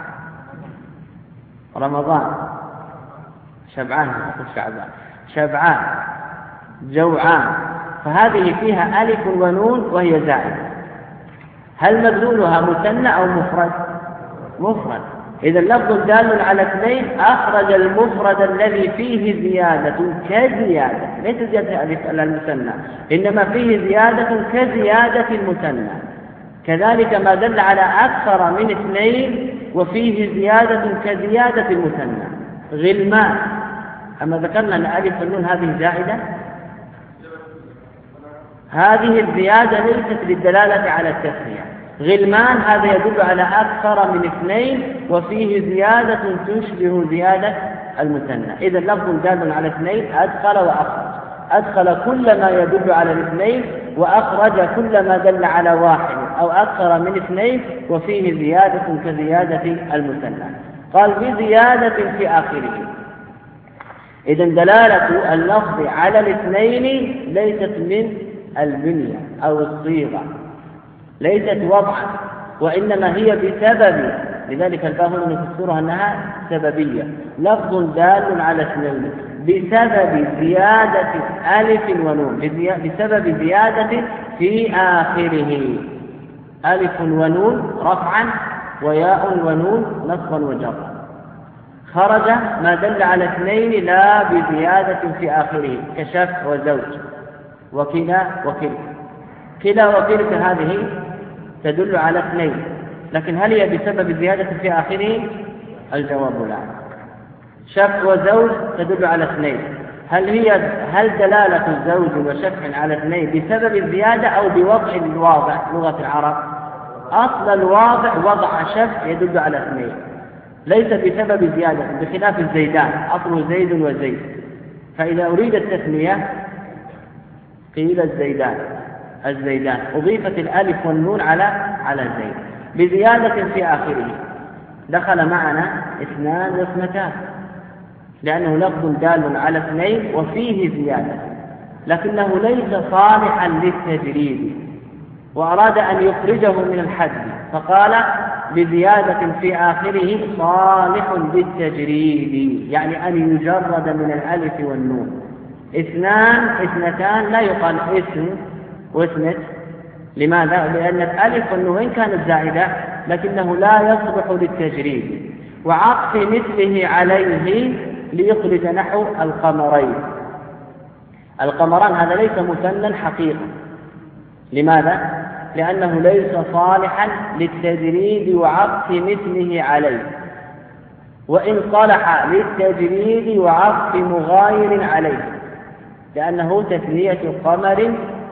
رمضان، شبعان، شبعان، جوعان، فهذه فيها ألف ونون وهي زائدة. هل مدلولها مثنى أو مفرد؟ مفرد. إذا اللفظ دال على اثنين أخرج المفرد الذي فيه زيادة كزيادة، ليس زيادة المثنى، إنما فيه زيادة كزيادة المثنى. كذلك ما دل على أكثر من اثنين وفيه زيادة كزيادة المثنى. غلمان، أما ذكرنا أن ألف النون هذه زائدة، هذه الزيادة ليست للدلالة على التثنية. غلمان هذا يدل على أكثر من اثنين وفيه زيادة تشبه زيادة المثنى. إذا لفظ دال على اثنين أدخل وأخرج، أدخل كل ما يدل على الاثنين وأخرج كل ما دل على واحد أو أكثر من اثنين وفيه زيادة كزيادة المثنى. قال بزيادة في آخره. إذن دلالة اللفظ على الاثنين ليست من البنية أو الصيغة، ليست وضعا، وإنما هي بسبب، لذلك الباء هنا يفسرها أنها سببية، لفظ دال على اثنين بسبب زيادة ألف ونون، بسبب زيادة في آخره، ألف ونون رفعا وياء ونون نصبا وجرا، خرج ما دل على اثنين لا بزيادة في آخره كشف وزوج وكلا وكلك. كلا وكلك هذه تدل على اثنين، لكن هل هي بسبب زيادة في آخره؟ الجواب لا. شف وزوج تدل على اثنين، هل دلالة الزوج وشف على اثنين بسبب الزيادة أو بوضع الواضع لغة العرب؟ أصل الواضع وضع شف يدل على اثنين، ليس بسبب زيادة، بخلاف الزيدان أصله زيد وزيد، فإذا أريد التثنية قيل الزيدان أضيفت الألف والنون على زيد بزيادة في آخره، دخل معنا اثنان واثنتان، لأنه لفظ دال على اثنين وفيه زيادة، لكنه ليس صالحا للتجريد، وأراد أن يخرجه من الحد فقال بزيادة في آخره صالح للتجريد، يعني أن يجرد من الألف والنون. اثنتان لا يقال اسم واثنت، لماذا؟ لأن الألف والنون وإن كانت زائدة لكنه لا يصلح للتجريد، وعطف مثله عليه ليخرج نحو القمرين. القمران هذا ليس مثنى حقيقة، لماذا؟ لأنه ليس صالحا للتجريد وعطف مثله عليه، وإن صلح للتجريد وعطف مغاير عليه، لأنه تثنية قمر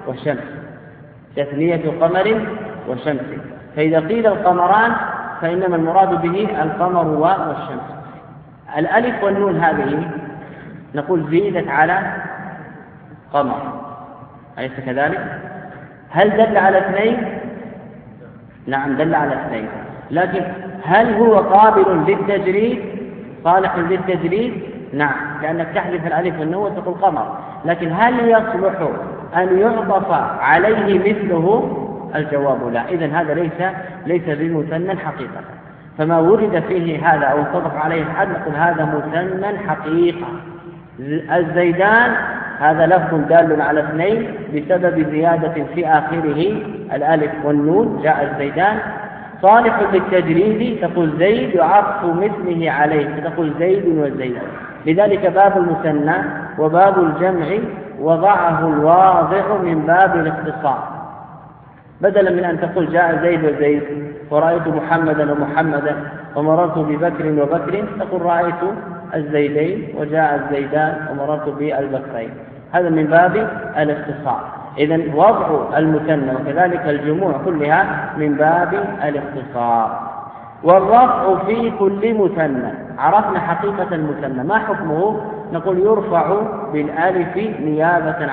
وشمس، فإذا قيل القمران فإنما المراد به القمر والشمس. الألف والنون هذه نقول زيدت على قمر، أليس كذلك؟ هل دل على اثنين؟ نعم دل على اثنين، لكن هل هو قابل للتجريد صالح للتجريد؟ نعم، لأنك تحذف الألف والنون وتقول قمر، لكن هل يصلح أن يعطف عليه مثله؟ الجواب لا. إذن هذا ليس بمثنى حقيقة، فما ورد فيه هذا أو انطبق عليه الحد نقول هذا مثنى حقيقة. الزيدان هذا لفظ دال على اثنين بسبب زيادة في آخره الألف والنون، جاء الزيدان. صالح للتجريد تقول زيد وعطف مثله عليه تقول زيد وزيد. لذلك باب المثنى وباب الجمع وضعه الواضع من باب الاختصار، بدلا من أن تقول جاء زيد وزيد ورأيت محمدا ومحمدا ومررت ببكر وبكر، تقول رأيت الزيدين وجاء الزيدان ومررت بالبكرين، هذا من باب الاختصار. إذن وضع المثنى وكذلك الجموع كلها من باب الاختصار. والرفع في كل مثنى، عرفنا حقيقة المثنى، ما حكمه؟ نقول يرفع بالالف نيابة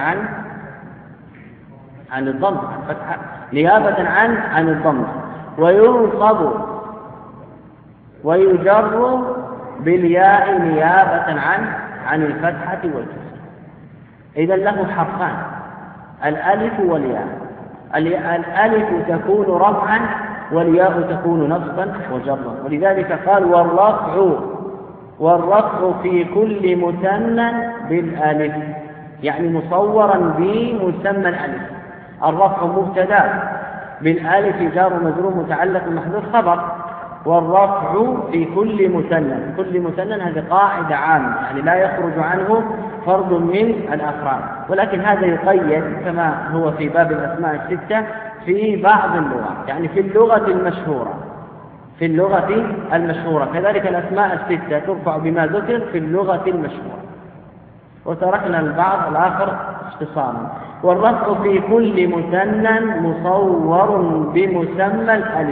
عن الضم، نيابة عن الضم، وينصب ويجر بالياء نيابة عن الفتحة والكسر. إذا له حرفان، الألف والياء. الألف تكون رفعا والياء تكون نصبا وجرا، ولذلك قال والرفع في كل مثنى بالألف، يعني مصورا بمسمى الألف. الرفع مبتدا بالألف جار مجرور متعلق محذوف خبر، والرفع في كل مثنى هذه قاعدة عامة، يعني لا يخرج عنه فرد من الأفراد، ولكن هذا يقيد كما هو في باب الأسماء الستة في بعض اللغات، يعني في اللغة المشهورة كذلك الأسماء الستة ترفع بما ذكر في اللغة المشهورة، وتركنا البعض الآخر اختصارا. والرفع في كل مثنى مصور بمسمى الألف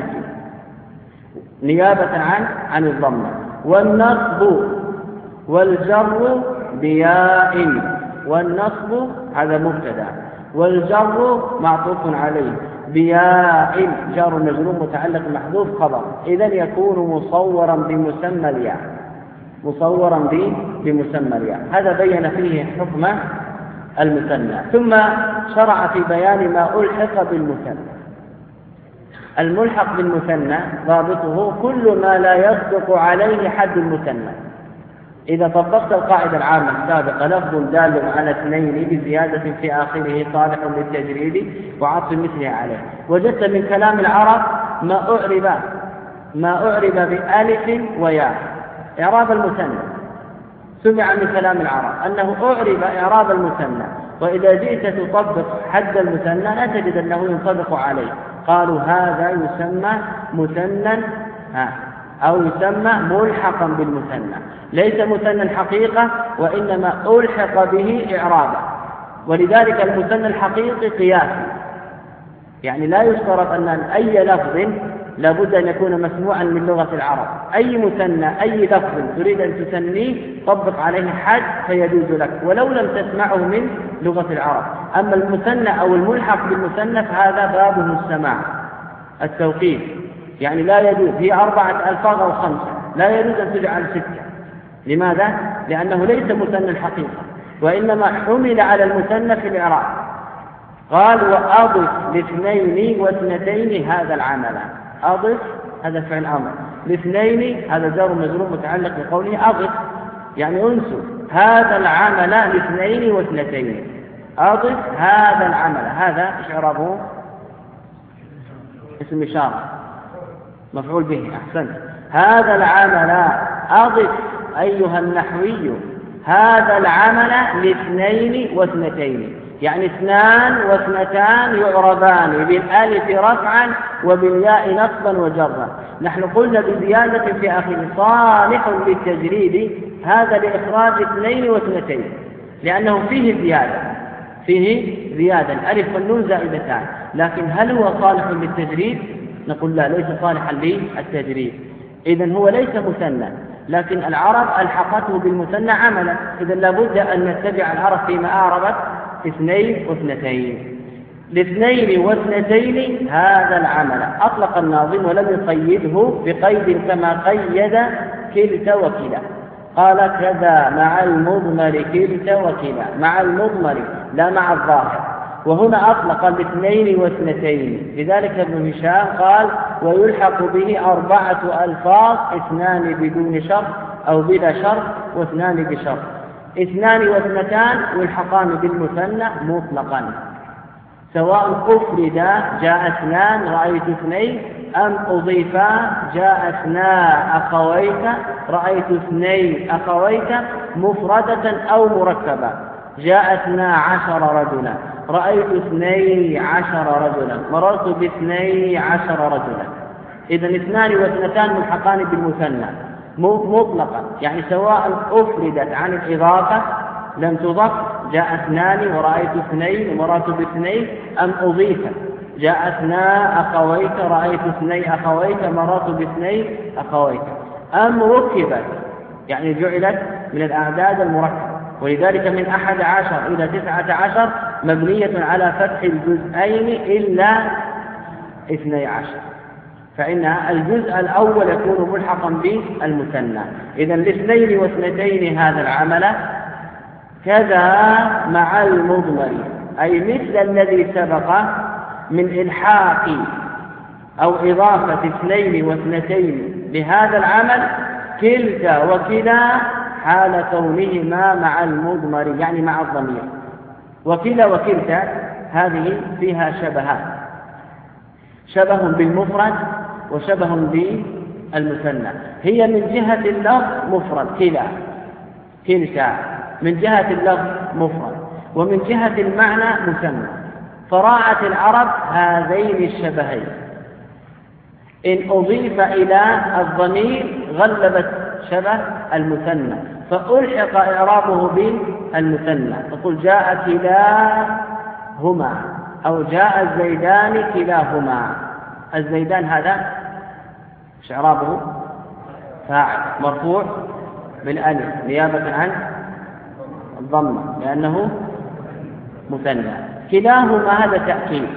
نيابة عن الضمة. والنصب والجر بياء، والنصب هذا مبتدا والجر معطوف عليه، بياء جار مجرور متعلق محذوف خبر، إذن يكون مصورا بمسمى الياء، هذا بين فيه المثنى. ثم شرع في بيان ما ألحق بالمثنى. الملحق بالمثنى ضابطه كل ما لا يصدق عليه حد المثنى. إذا طبقت القاعدة العامة السابقة لفظ دال على اثنين بزيادة في آخره صالح للتجريد وعطف مثله عليه، وجدت من كلام العرب ما أعرب بألف وياء إعراب المثنى، سمع من كلام العرب أنه أعرب إعراب المثنى، وإذا جئت تطبق حد المثنى لا تجد أنه ينطبق عليه. قالوا هذا يسمى مثنى أو يسمى ملحقا بالمثنى، ليس مثنى حقيقة وإنما ألحق به إعرابا. ولذلك المثنى الحقيقي قياسي، يعني لا يشترط أن أي لفظ لابد أن يكون مسموعا من لغة العرب. أي مثنى أي لفظ تريد أن تثنيه طبق عليه حد فيجوز لك ولو لم تسمعه من لغة العرب. أما المثنى أو الملحق بالمثنى فهذا بابه السماع التوقيف، يعني لا يجوز، هي 4 ألفاظ أو 5 لا يجوز أن تجعل 6. لماذا؟ لأنه ليس مثنى الحقيقة وإنما حمل على المثنى في الإعراب. قال وأضف لاثنين واثنتين هذا العمل. أضف هذا فعل أمر، لاثنين هذا جار مجرور متعلق بقوله أضف، يعني أنسب هذا العمل لاثنين واثنتين. أضف هذا العمل، هذا إيش إعرابه؟ اسم إشارة مفعول به. أحسنت. هذا العمل أضف أيها النحوي هذا العمل لاثنين واثنتين، يعني 2 و2 يعربان بالالف رفعا وبالياء نصبا وجرا. نحن قلنا بزيادة في آخره صالح للتجريد، هذا لإخراج 2 و2 لأنه فيه زيادة الألف والنون زائدتان. لكن هل هو صالح للتجريد؟ نقول لا، ليس صالحا للتجريد. إذن هو ليس مثنى، لكن العرب ألحقته بالمثنى عملا. إذن لابد أن نتبع العرب فيما أعربت 2 و2. لاثنين واثنتين هذا العمل. أطلق الناظم ولم يقيده بقيد كما قيد كلتا وكلا. قال كذا مع المضمر كلتا وكلا، مع المضمر لا مع الظاهر. وهنا أطلق الاثنين واثنتين، لذلك ابن هشام قال ويلحق به 4 ألفاظ، 2 بدون شرط أو بلا شرط و2 بشرط. 2 و2 يلحقان بالمثنى مطلقا، سواء أفردا جاء 2 رأيت 2 أم أضيفا جاء 2 أخويك رأيت 2 أخويك مفردة أو مركبة. جاء 12 رجلا رأيت 12 رجلا مررت ب12 رجلا. إذن 2 و2 ملحقان بالمثنى مطلقا، يعني سواء أفردت عن الإضافة لم تضف جاء 2 ورأيت 2 ومررت ب2، أم أضيفت جاء 2 أخويك رأيت 2 أخويك مررت ب2 أخويك، أم ركبت يعني جعلت من الأعداد المركبة. ولذلك من 11 إلى 19 مبنية على فتح الجزئين إلا 12، فإن الجزء الأول يكون ملحقا بالمثنى. إذن لاثنين واثنتين هذا العمل كذا مع المضمر، أي مثل الذي سبق من إلحاق أو إضافة 2 و2 بهذا العمل كلتا وكلا حال كونهما مع المضمر، يعني مع الضمير. وكلا وكلتا هذه فيها شبهات، شبه بالمفرد وشبه بالمثنى. هي من جهة اللفظ مفرد كلتا من جهة اللفظ مفرد، ومن جهة المعنى مثنى. فراعت العرب هذين الشبهين، إن أضيف إلى الضمير غلبت شبه المثنى فألحق إعرابه بالمثنى، تقول جاء كلاهما أو جاء الزيدان كلاهما. الزيدان هذا إعرابه فاعل مرفوع بالألف نيابة عن الضمة لأنه مثنى. كلاهما هذا تأكيد،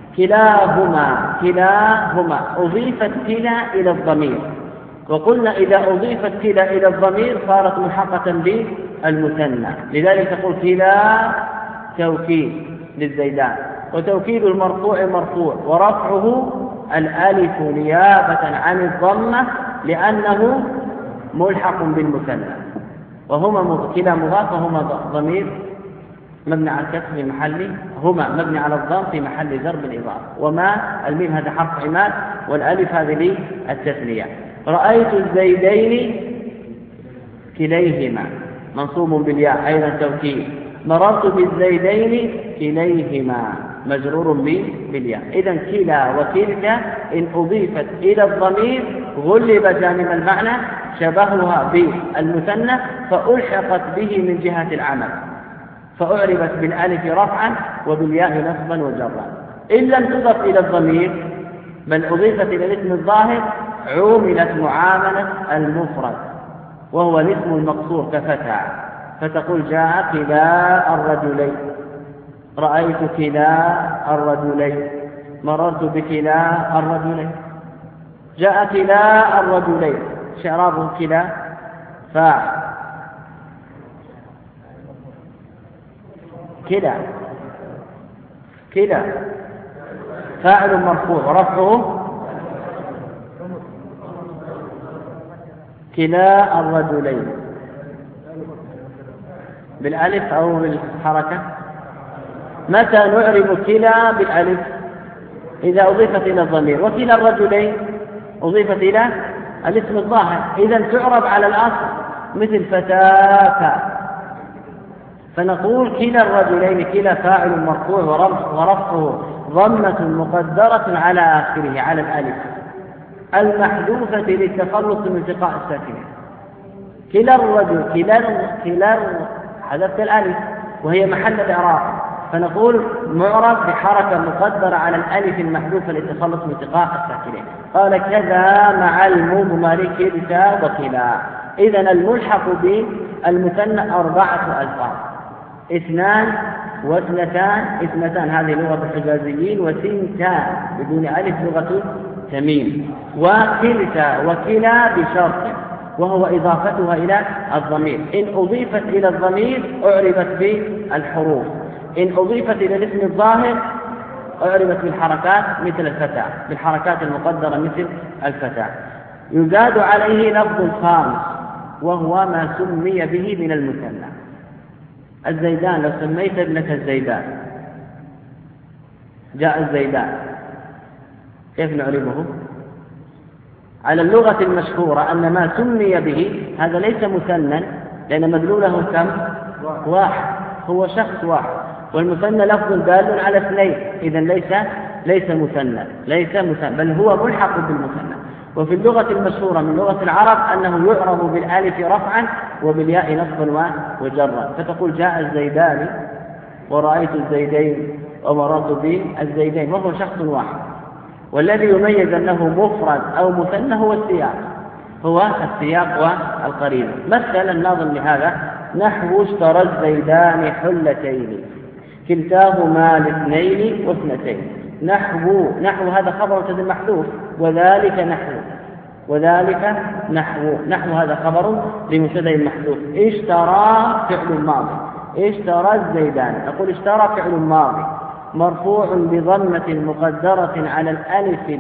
كلاهما أضيفت كلا إلى الضمير، وقلنا إذا أضيفت كلا إلى الضمير صارت ملحقة بالمثنى، لذلك تقول توكيد للزيدان، وتوكيد المرفوع مرفوع، ورفعه الألف نيابة عن الضمة لأنه ملحق بالمثنى، وهما كلا مضاف، وهما ضمير مبني على الكسر في محل، هما مبني على الضم في محل جر بالإضافة، وما الميم هذا حرف عماد، والألف هذه للتثنية. رأيت الزيدين كليهما منصوب بالياء أيضا توكيد. مررت بالزيدين كليهما مجرور بالياء. إذن كلا وكلتا إن أضيفت إلى الضمير غلب جانب المعنى شبهها بالمثنى فألحقت به من جهة العمل، فأعربت بالألف رفعا وبالياء نصبا وجرا. إن لم تضف إلى الضمير بل أضيفت إلى الاسم الظاهر عوملت معاملة المفرد وهو الاسم المقصور كفتى، فتقول جاء كلا الرجلين، رأيت كلا الرجلين، مررت بكلا الرجلين. جاء كلا الرجلين، شراب كلا فاعل، كلا فاعل مرفوع ورفعه كلا الرجلين بالألف أو بالحركة. متى نعرب كلا بالألف؟ إذا أضيفت إلى الضمير، وكلا الرجلين أضيفت إلى الاسم الظاهر، إذن تعرب على الأصل مثل فتاة، فنقول كلا الرجلين كلا فاعل مرفوع ورفعه ضمة مقدرة على آخره على الألف المحذوفة للتخلص من التقاء الساكنين. كلا الرجل كلا حذفت الألف وهي محل الإعراب، فنقول معرب بحركة مقدرة على الألف المحذوفة للتخلص من التقاء الساكنين. قال كذا مع المضمر كلتا وكلا. إذن الملحق بالمثنى 4 ألفاظ، 2 واثنتان، اثنتان هذه لغة الحجازيين، وثنتان بدون ألف لغة تميم، وكلتا وكلا بشرط وهو إضافتها إلى الضمير. إن أضيفت إلى الضمير أعربت بالحروف، إن أضيفت إلى الاسم الظاهر أعربت بالحركات مثل الفتاة، بالحركات المقدرة مثل الفتاة. يزاد عليه لفظ خامس وهو ما سمي به من المثنى. الزيدان، لو سميت ابنك الزيدان، جاء الزيدان، كيف نعربه؟ على اللغة المشهورة أن ما سمي به هذا ليس مثنى، لأن مدلوله كم؟ 1، هو شخص واحد، والمثنى لفظ دال على 2، إذن ليس مثنى، بل هو ملحق بالمثنى. وفي اللغة المشهورة من لغة العرب أنه يعرب بالألف رفعا وبالياء نصبا وجرا، فتقول جاء الزيدان ورأيت الزيدين ومررت بالزيدين، وهو شخص واحد. والذي يميز أنه مفرد أو مثنى هو السياق والقرينة. مثل الناظم لهذا نحو اشترى الزيدان حلتين كلتاهما لاثنين واثنتين. نحو هذا خبر مبتدأ محذوف، وذلك نحو هذا خبر لمبتدأ محذوف. اشترى فعل ماضي، اشترى الزيدان، نقول اشترى فعل ماضي مرفوع بضمة مقدرة على الألف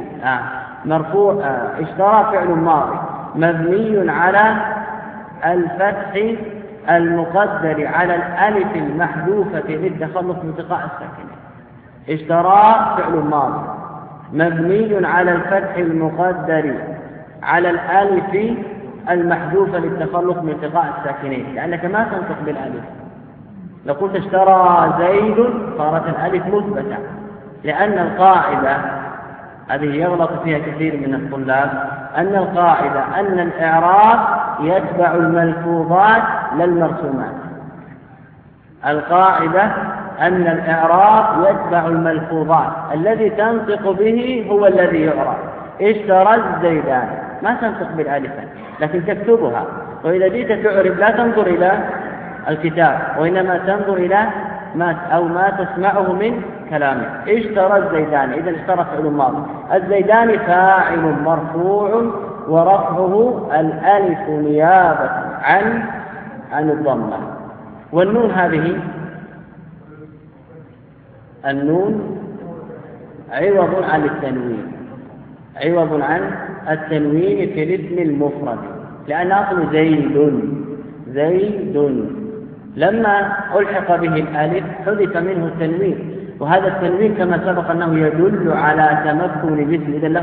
اشترى فعل ماضي مبني على الفتح المقدر على الألف المحذوفة للتخلص من التقاء الساكنين. اشترى فعل ماضي مبني على الفتح المقدر على الألف المحذوفة للتخلص من التقاء الساكنين، لأنك ما تنطق بالألف. لو قلت اشترى زيد صارت الألف مثبتة، لأن القاعدة هذه يغلط فيها كثير من الطلاب، أن القاعدة أن الإعراب يتبع الملفوظات لا المرسومات. القاعدة أن الإعراب يتبع الملفوظات، الذي تنطق به هو الذي يعرب. اشترى الزيدان ما تنطق بالألف لكن تكتبها، وإذا جئت تعرب لا تنظر إلى الكتاب وإنما تنظر إلى ما تسمعه من كلامه. اشترى الزيدان، إذا اشترى فعل ماضي. الزيدان فاعل مرفوع ورفعه الألف نيابة عن الضمة. والنون هذه النون عوض عن التنوين، عوض عن التنوين في الاسم المفرد، لأن أصل زيد لما ألحق به الألف حذف منه التنوين، وهذا التنوين كما سبق أنه يدل على تمكن الاسم، إذا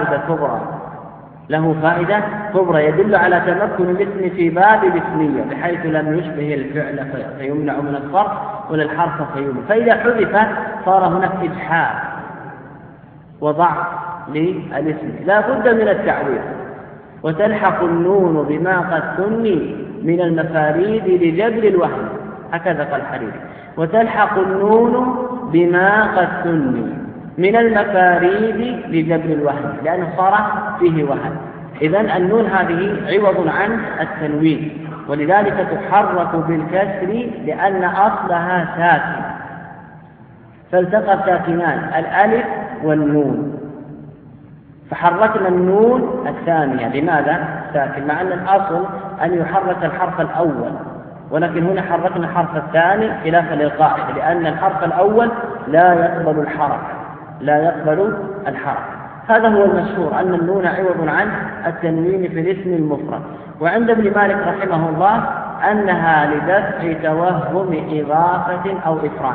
له فائدة كبرى يدل على تمكن الاسم في باب الاسمية بحيث لم يشبه الفعل فيمنع من الصرف ولا الحرف فيمنع، فإذا حذف صار هناك إجحاف وضعف للاسم، لا بد من التعويض. وتلحق النون بما قد سمي من المفاريد لجبر الوهم، هكذا قال الحريري، وتلحق النون بما قد سمي من المفاريد لجبر الوهم، لأنه صار فيه وهم. إذن النون هذه عوض عن التنوين، ولذلك تحرك بالكسر لأن أصلها ساكن، فالتقى ساكنان الألف والنون، فحركنا النون الثانية. لماذا ساكن؟ مع أن الأصل أن يحرك الحرف الأول، ولكن هنا حركنا الحرف الثاني خلافا للقاعدة، لأن الحرف الأول لا يقبل الحركة. هذا هو المشهور، أن النون عوض عن التنوين في الاسم المفرد. وعند ابن مالك رحمه الله أنها لدفع توهم إضافة أو إفراد،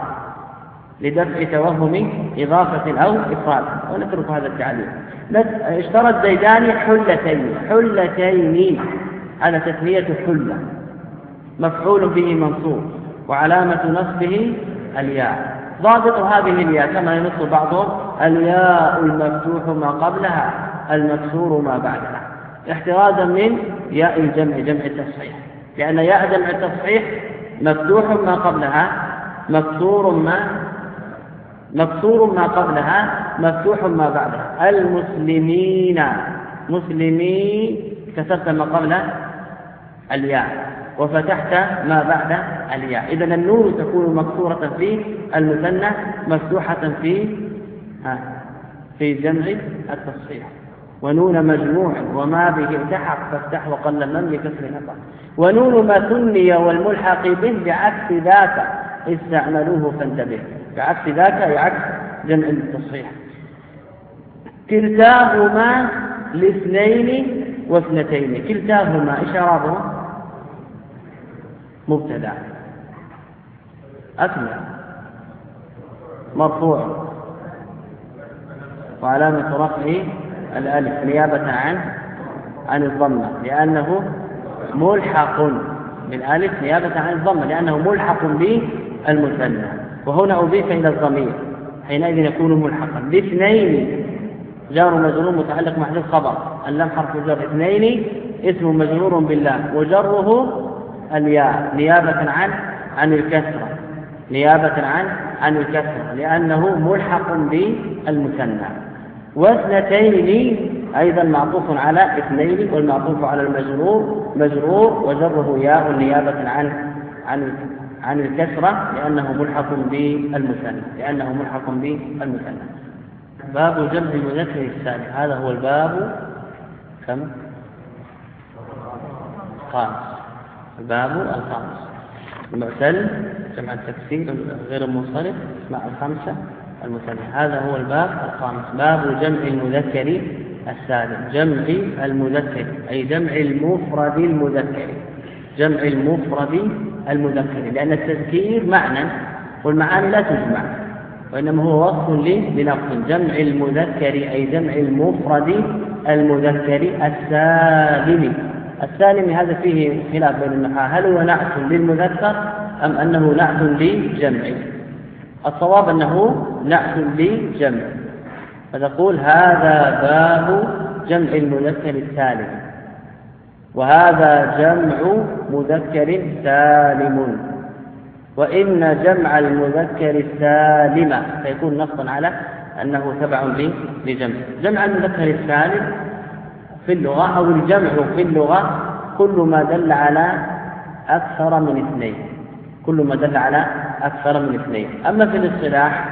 ونترك هذا التعليل. اشترى الزيداني حلتين، على تسمية حلة، مفعول به منصوب، وعلامة نصبه الياء. ضابط هذه الياء كما ينص بعضهم: الياء المفتوح ما قبلها، المكسور ما بعدها، احترازا من ياء الجمع، جمع التصحيح، لأن ياء جمع التصحيح مفتوح ما قبلها، مكسور ما قبلها، مفتوح ما بعدها. مسلمين كسرت ما قبل الياء وفتحت ما بعد الياء، إذن النون تكون مكسورة في المثنى، مفتوحة في جمع التصحيح. ونون مجموع وما به التحق فافتح وقل من بكسر نقص. ونون ما ثني والملحق به بعكس ذاك استعملوه فانتبه، بعكس ذاك عكس جمع التصحيح. كلتاهما لاثنين واثنتين، كلتاهما إشارته مبتدأ أكمل مرفوع، وعلامة رفعه الألف نيابة عن الضمة، لأنه ملحق بالألف نيابة عن الضمة، لأنه ملحق بالمثنى، وهنا أضيف إلى الضمير حينئذ يكون ملحقا. باثنين جار مجرور متعلق محذوف خبر، اللام حرف جر، اثنين اسم مجرور باللام وجره الياء نيابة عن الكسرة، لأنه ملحق بالمثنى. واثنتين أيضا معطوف على اثنين، والمعطوف على المجرور مجرور وجره ياء نيابة عن الكسرة، لأنه ملحق بالمثنى. باب جمع المذكر السالم، هذا هو الباب الباب الخامس. المعتل جمع التكسير غير المنصرف مع الخمسة المثنى، هذا هو الباب الخامس. باب جمع المذكر السالم، جمع المذكر أي جمع المفرد المذكر، لأن التذكير معنى والمعاني لا تجمع، وإنما هو وصف للفظ. جمع المذكر أي جمع المفرد المذكر السالم. هذا فيه خلاف بين النحاة، هل هو نعت للمذكر أم أنه نعت لجمع؟ الصواب أنه نعت لجمع، فتقول هذا باب جمع المذكر السالم، وهذا جمع مذكر سالم. وإن جمع المذكر السالم فيكون نصا على أنه تبع لجمع. جمع المذكر السالم في اللغة أو الجمع في اللغة كل ما دل على أكثر من اثنين، أما في الاصطلاح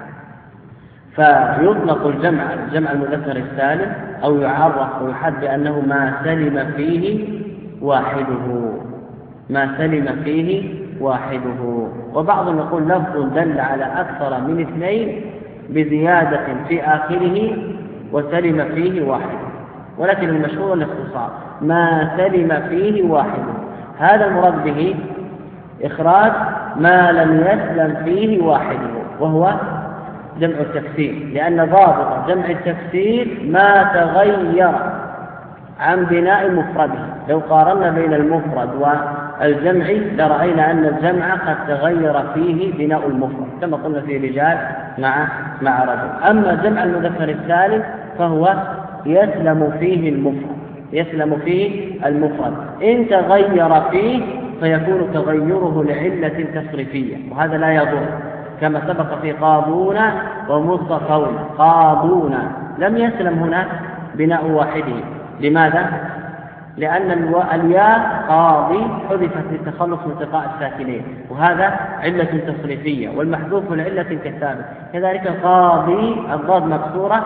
فيطلق الجمع المذكر السالم أو يعرف ويحد بأنه ما سلم فيه واحده. وبعضهم يقول لفظ دل على أكثر من اثنين بزيادة في آخره وسلم فيه واحد، ولكن المشهور الاختصار ما سلم فيه واحد. هذا المراد به إخراج ما لم يسلم فيه واحده، وهو جمع التكسير، لأن ضابط جمع التكسير ما تغير عن بناء مفرده. لو قارنا بين المفرد والجمع لرأينا أن الجمع قد تغير فيه بناء المفرد، كما قلنا في رجال مع رجل. أما جمع المذكر السالم فهو يسلم فيه المفرد إن تغير فيه فيكون تغيره لعلة تصريفية، وهذا لا يضر، كما سبق في قاضون ومصطفون. قاضون لم يسلم هنا بناء واحده. لماذا؟ لأن الياء قاضي حذفت للتخلص من التقاء الساكنين، وهذا علة تصريفية، والمحذوف العلة كالثابت. كذلك قاضي الضاد مكسورة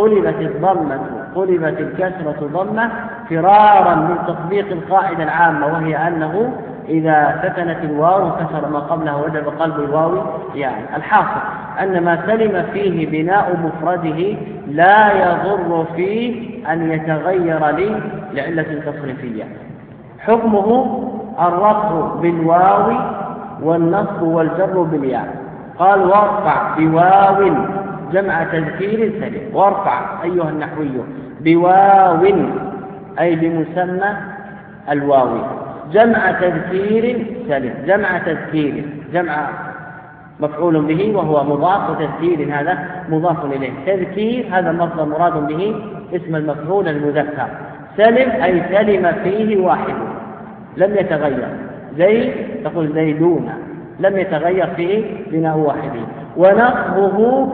قلبت الكسرة ضمة فرارا من تطبيق القاعدة العامة، وهي أنه إذا سكنت الواو كسر ما قبلها وجب قلب الواو. يعني الحاصل أن ما سلم فيه بناء مفرده لا يضر فيه أن يتغير لعلة تصريفية. حكمه الرفع بالواو والنصب والجر بالياء. قال وارفع بواو جمع تذكير سلم. وارفع أيها النحوي بواو أي بمسمى الواو جمع تذكير سلم. جمع مفعول به وهو مضاف، وتذكير هذا مضاف إليه. تذكير هذا مصدر مراد به اسم المفعول المذكر. سلم أي سلم فيه واحد لم يتغير. زيد تقول زيدون لم يتغير فيه بناء واحد. ونصبه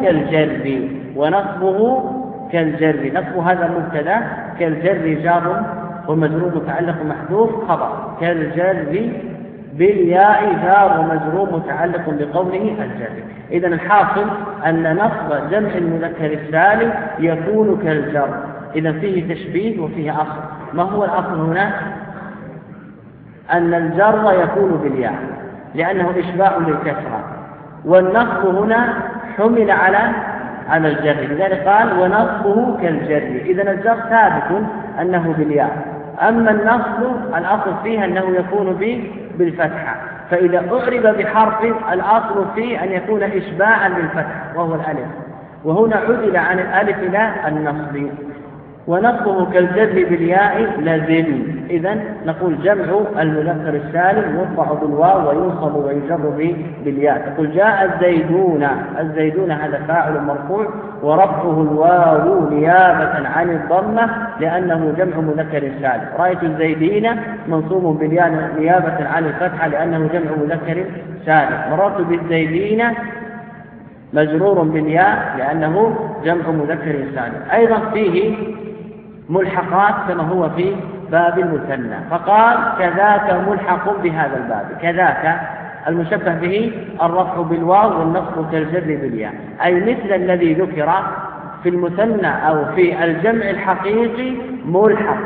كالجر. نصب هذا مبتدا، كالجر جار ومجرور متعلق محذوف خبر. كالجر بالياء جار ومجرور متعلق بقوله الجر. إذن الحاصل أن نصب جمع المذكر السالم يكون كالجر. إذن فيه تشبيه وفيه أصل. ما هو الأصل هنا؟ أن الجر يكون بالياء لأنه إشباع للكسرة، والنصب هنا حمل على الجر، لذلك قال ونصبه كالجر. إذن الجر ثابت أنه بالياء، أما النصب الأصل فيه أنه يكون بالفتحة، فإذا أعرب بحرف الأصل فيه أن يكون إشباعا للفتحة وهو الألف، وهنا عدل عن الألف إلى النصب. ونصبه كالجر بالياء لزم. إذن نقول جمع المذكر السالم يرفع بالواو وينصب ويجر بالياء. تقول جاء الزيدون هذا فاعل مرفوع ورفعه الواو نيابة عن الضمة لأنه جمع مذكر سالم. رأيت الزيدين منصوب بالياء نيابة عن الفتحة لأنه جمع مذكر سالم. مررت بالزيدين مجرور بالياء لأنه جمع مذكر سالم. أيضا فيه ملحقات كما هو في باب المثنى، فقال كذاك ملحق بهذا الباب. كذاك المشبه به الرفع بالواو والنصب كالجر بالياء، أي مثل الذي ذكر في المثنى أو في الجمع الحقيقي ملحق.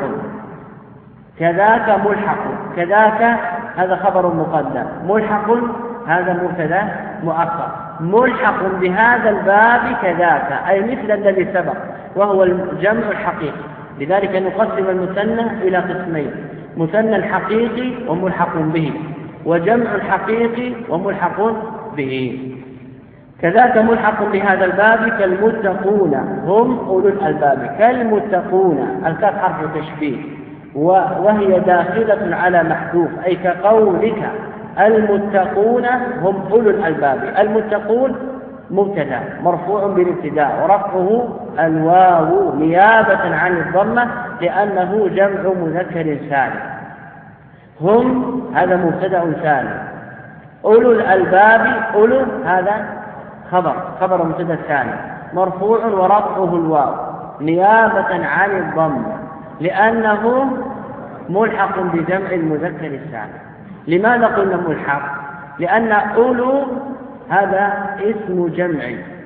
كذاك ملحق. كذاك هذا خبر مقدم، ملحق هذا مبتدا مؤخر. ملحق بهذا الباب كذاك أي مثل الذي سبق وهو الجمع الحقيقي. لذلك نقسم المثنى إلى قسمين: مثنى الحقيقي وملحق به، وجمع الحقيقي وملحق به. كذاك ملحق بهذا الباب كالمتقون هم أولو الألباب. كالمتقون الكاف حرف تشبيه وهي داخلة على محذوف، أي كقولك المتقون هم أولو الألباب. المتقون مبتدا مرفوع بالابتداء ورفعه الواو نيابة عن الضمة لأنه جمع مذكر سالم. هم هذا مبتدا ثاني. أولو الألباب أولو هذا خبر مبتدا ثاني مرفوع ورفعه الواو نيابة عن الضمة لأنه ملحق بجمع المذكر السالم. لماذا قلنا ملحق؟ لأن أولو هذا اسم جمع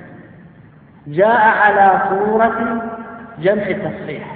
جاء على صورة جمع التصحيح.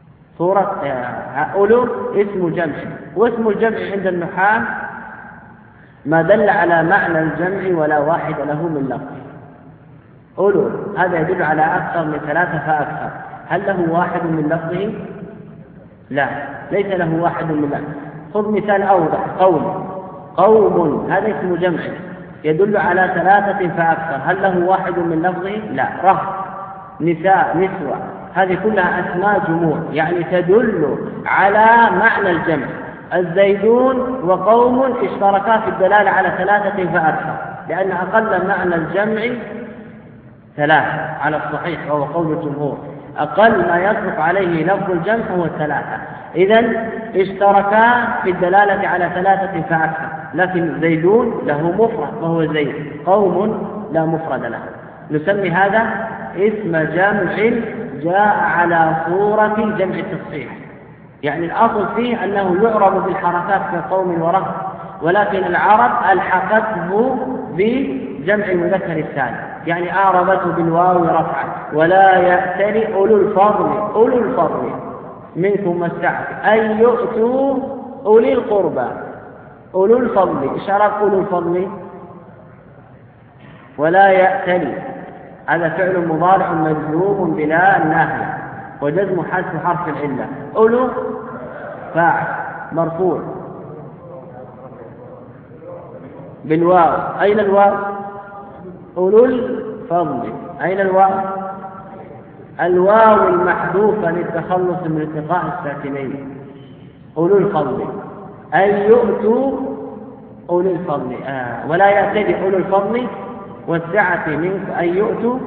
صورة أولو اسم جمع، واسم الجمع عند النحاة ما دل على معنى الجمع ولا واحد له من لفظه. أولو هذا يدل على أكثر من 3 فأكثر. هل له واحد من لفظه؟ لا، ليس له واحد من لفظه. خذ مثال أوضح، قوم هذا اسم جمع يدل على 3 فأكثر. هل له واحد من لفظه؟ لا. رهط، نساء، نسوة، هذه كلها أسماء جموع يعني تدل على معنى الجمع. الزيدون وقوم اشتركا في الدلالة على 3 فأكثر، لأن أقل معنى الجمع 3 على الصحيح وهو قول الجمهور. أقل ما يصدق عليه لفظ الجمع هو 3. إذن اشتركا في الدلالة على 3 فأكثر. لكن زيدون له مفرد وهو زيد، قوم لا مفرد له. نسمي هذا اسم جمع جاء على صورة جمع التصحيح، يعني الأصل فيه أنه يعرب بالحركات كقوم ورهط، ولكن العرب ألحقته بجمع المذكر السالم، يعني أعربته بالواو رفعا. ولا يأتل أولو الفضل منكم والسعة أن يؤتوا أولي القربى. أولو الفضل، إشارة أولو الفضل. ولا يأتل هذا فعل مضارع مجزوم بلا الناهية وجزم حذف حرف العلة. أولو فاعل مرفوع بالواو. أين الواو؟ أولو الفضل. أين الواو؟ الواو المحذوفة للتخلص من التقاء الساكنين. أولو الفضل أن يؤتوا أولي الفضل. ولا يأتي أولو الفضل والسعة منك أن يؤتوا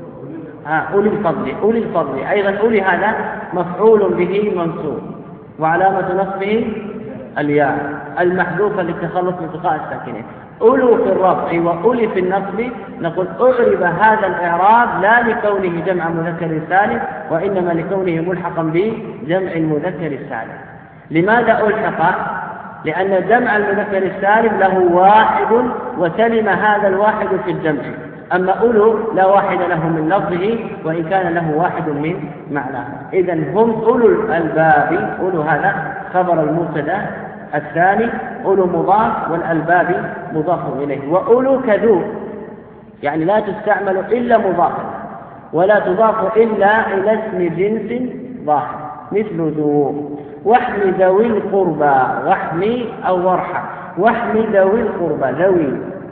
أولي الفضل. أيضا أولي هذا مفعول به منصوب وعلامة نصبه الياء المحذوفة للتخلص من التقاء الساكنين. أولو في الرفع وأولي في النصب نقول أعرب هذا الإعراب لا لكونه جمع مذكر سالم، وإنما لكونه ملحقا بجمع المذكر السالم. لماذا ألحق؟ لأن جمع المذكر السالم له واحد وسلم هذا الواحد في الجمع. أما أولو لا واحد له من لفظه وإن كان له واحد من معناه. إذن هم أولو الألباب. أولو هذا خبر المبتدا الثاني، أولو مضاف والألباب مضاف إليه. وأولو كذو يعني لا تستعمل إلا مضافا ولا تضاف إلا إلى اسم جنس ظاهر مثل ذو. واحمي ذوي القربى، واحمي أو وارحم، واحمي ذوي القربى. ذوي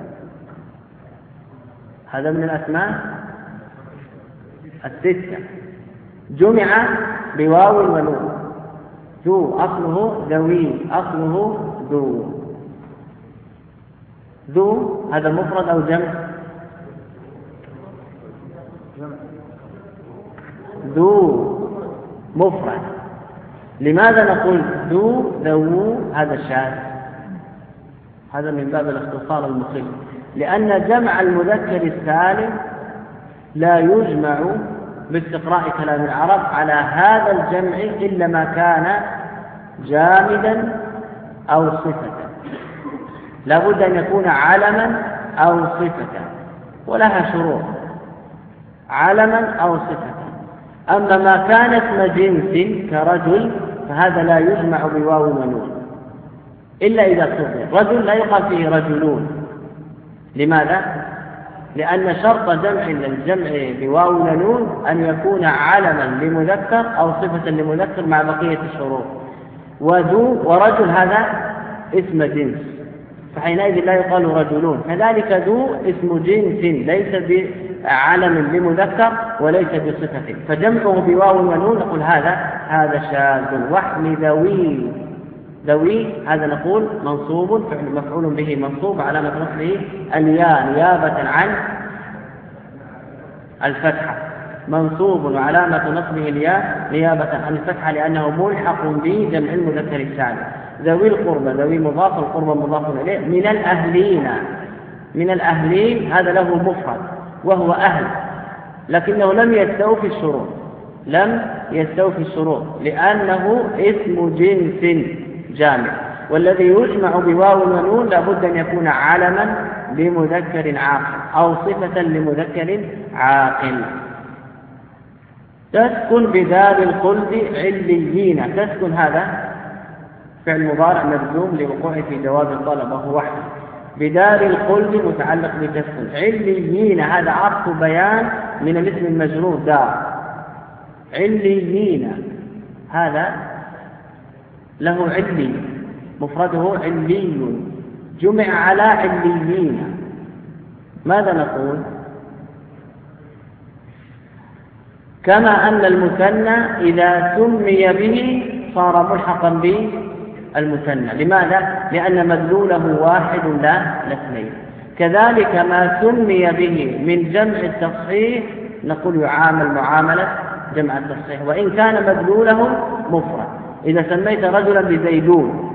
هذا من الأسماء 6 جمع بواو ونون. ذو أصله ذوي، أصله ذو هذا مفرد أو جمع؟ ذو مفرد. لماذا نقول ذو هذا شاذ؟ هذا من باب الاختصار المخل، لأن جمع المذكر السالم لا يجمع باستقراء كلام العرب على هذا الجمع إلا ما كان جامدا أو صفة. لا بد أن يكون علما أو صفة، ولها شروط، علما أو صفة. أما ما كان اسم جنس كرجل فهذا لا يجمع بواو ونون إلا إذا صغر. رجل لا يقال فيه رجلون. لماذا؟ لأن شرط جمع للجمع بواو ونون أن يكون علما لمذكر أو صفة لمذكر مع بقية الشروط. وذو ورجل هذا اسم جنس، فحينئذ لا يقال رجلون. كذلك ذو اسم جنس ليس بعلم لمذكر وليس بصفة، فجمعه بواو ونون نقول هذا شاذ. واحمي ذوي هذا نقول منصوب، فعل مفعول به منصوب علامة نصبه الياء نيابة عن الفتحة. منصوب وعلامة نصبه الياء نيابة عن الفتحة لأنه ملحق بجمع المذكر السالم. ذوي القربى، ذوي مضاف، القربى مضاف إليه. من الأهلين هذا له مفرد وهو أهل، لكنه لم يستوفي الشروط لأنه اسم جنس جامع. والذي يجمع بواو ونون لابد أن يكون علما لمذكر عاقل أو صفة لمذكر عاقل. تسكن بدار الخلد عليين. تسكن هذا فعل مضارع مجزوم لوقوعه في جواب الطلب وهو وحده. بدار الخلد متعلق بتسكن. عليين هذا عطف بيان من الاسم المجرور دار. عليين هذا له علي مفرده علي جمع على عليين. ماذا نقول؟ كما أن المثنى إذا سمي به صار ملحقا بالمثنى. لماذا؟ لأن مدلوله واحد لا اثنين. كذلك ما سمي به من جمع التصحيح نقول يعامل معاملة جمع التصحيح وإن كان مدلوله مفرد. إذا سميت رجلا بزيدون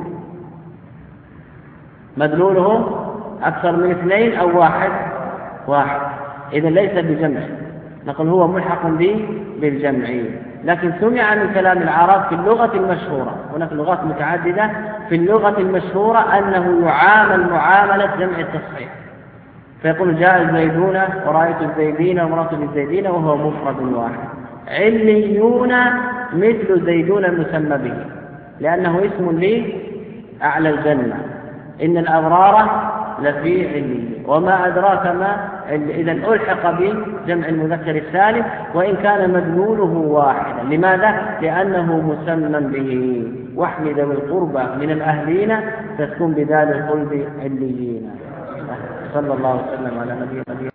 مدلوله أكثر من اثنين أو واحد إذا ليس بجمع نقول هو ملحق بالجمع. لكن سمع من كلام العرب في اللغة المشهورة، هناك لغات متعددة، في اللغة المشهورة أنه يعامل معاملة جمع التصحيح، فيقول جاء الزيدون ورأيت الزيدين ومررت بالزيدين وهو مفرد واحد. عليون مثل زيدون المسمى به لأنه اسم لي أعلى الجنة، إن الأبرار لفي عليين وما أدراك ما. إذا ألحق بجمع المذكر السالم وإن كان مدلوله واحدا. لماذا؟ لأنه مسمى به. واحمد ذوي القربى من الأهلين تسكن بدار الخلد عليين. صلى الله وسلم على نبينا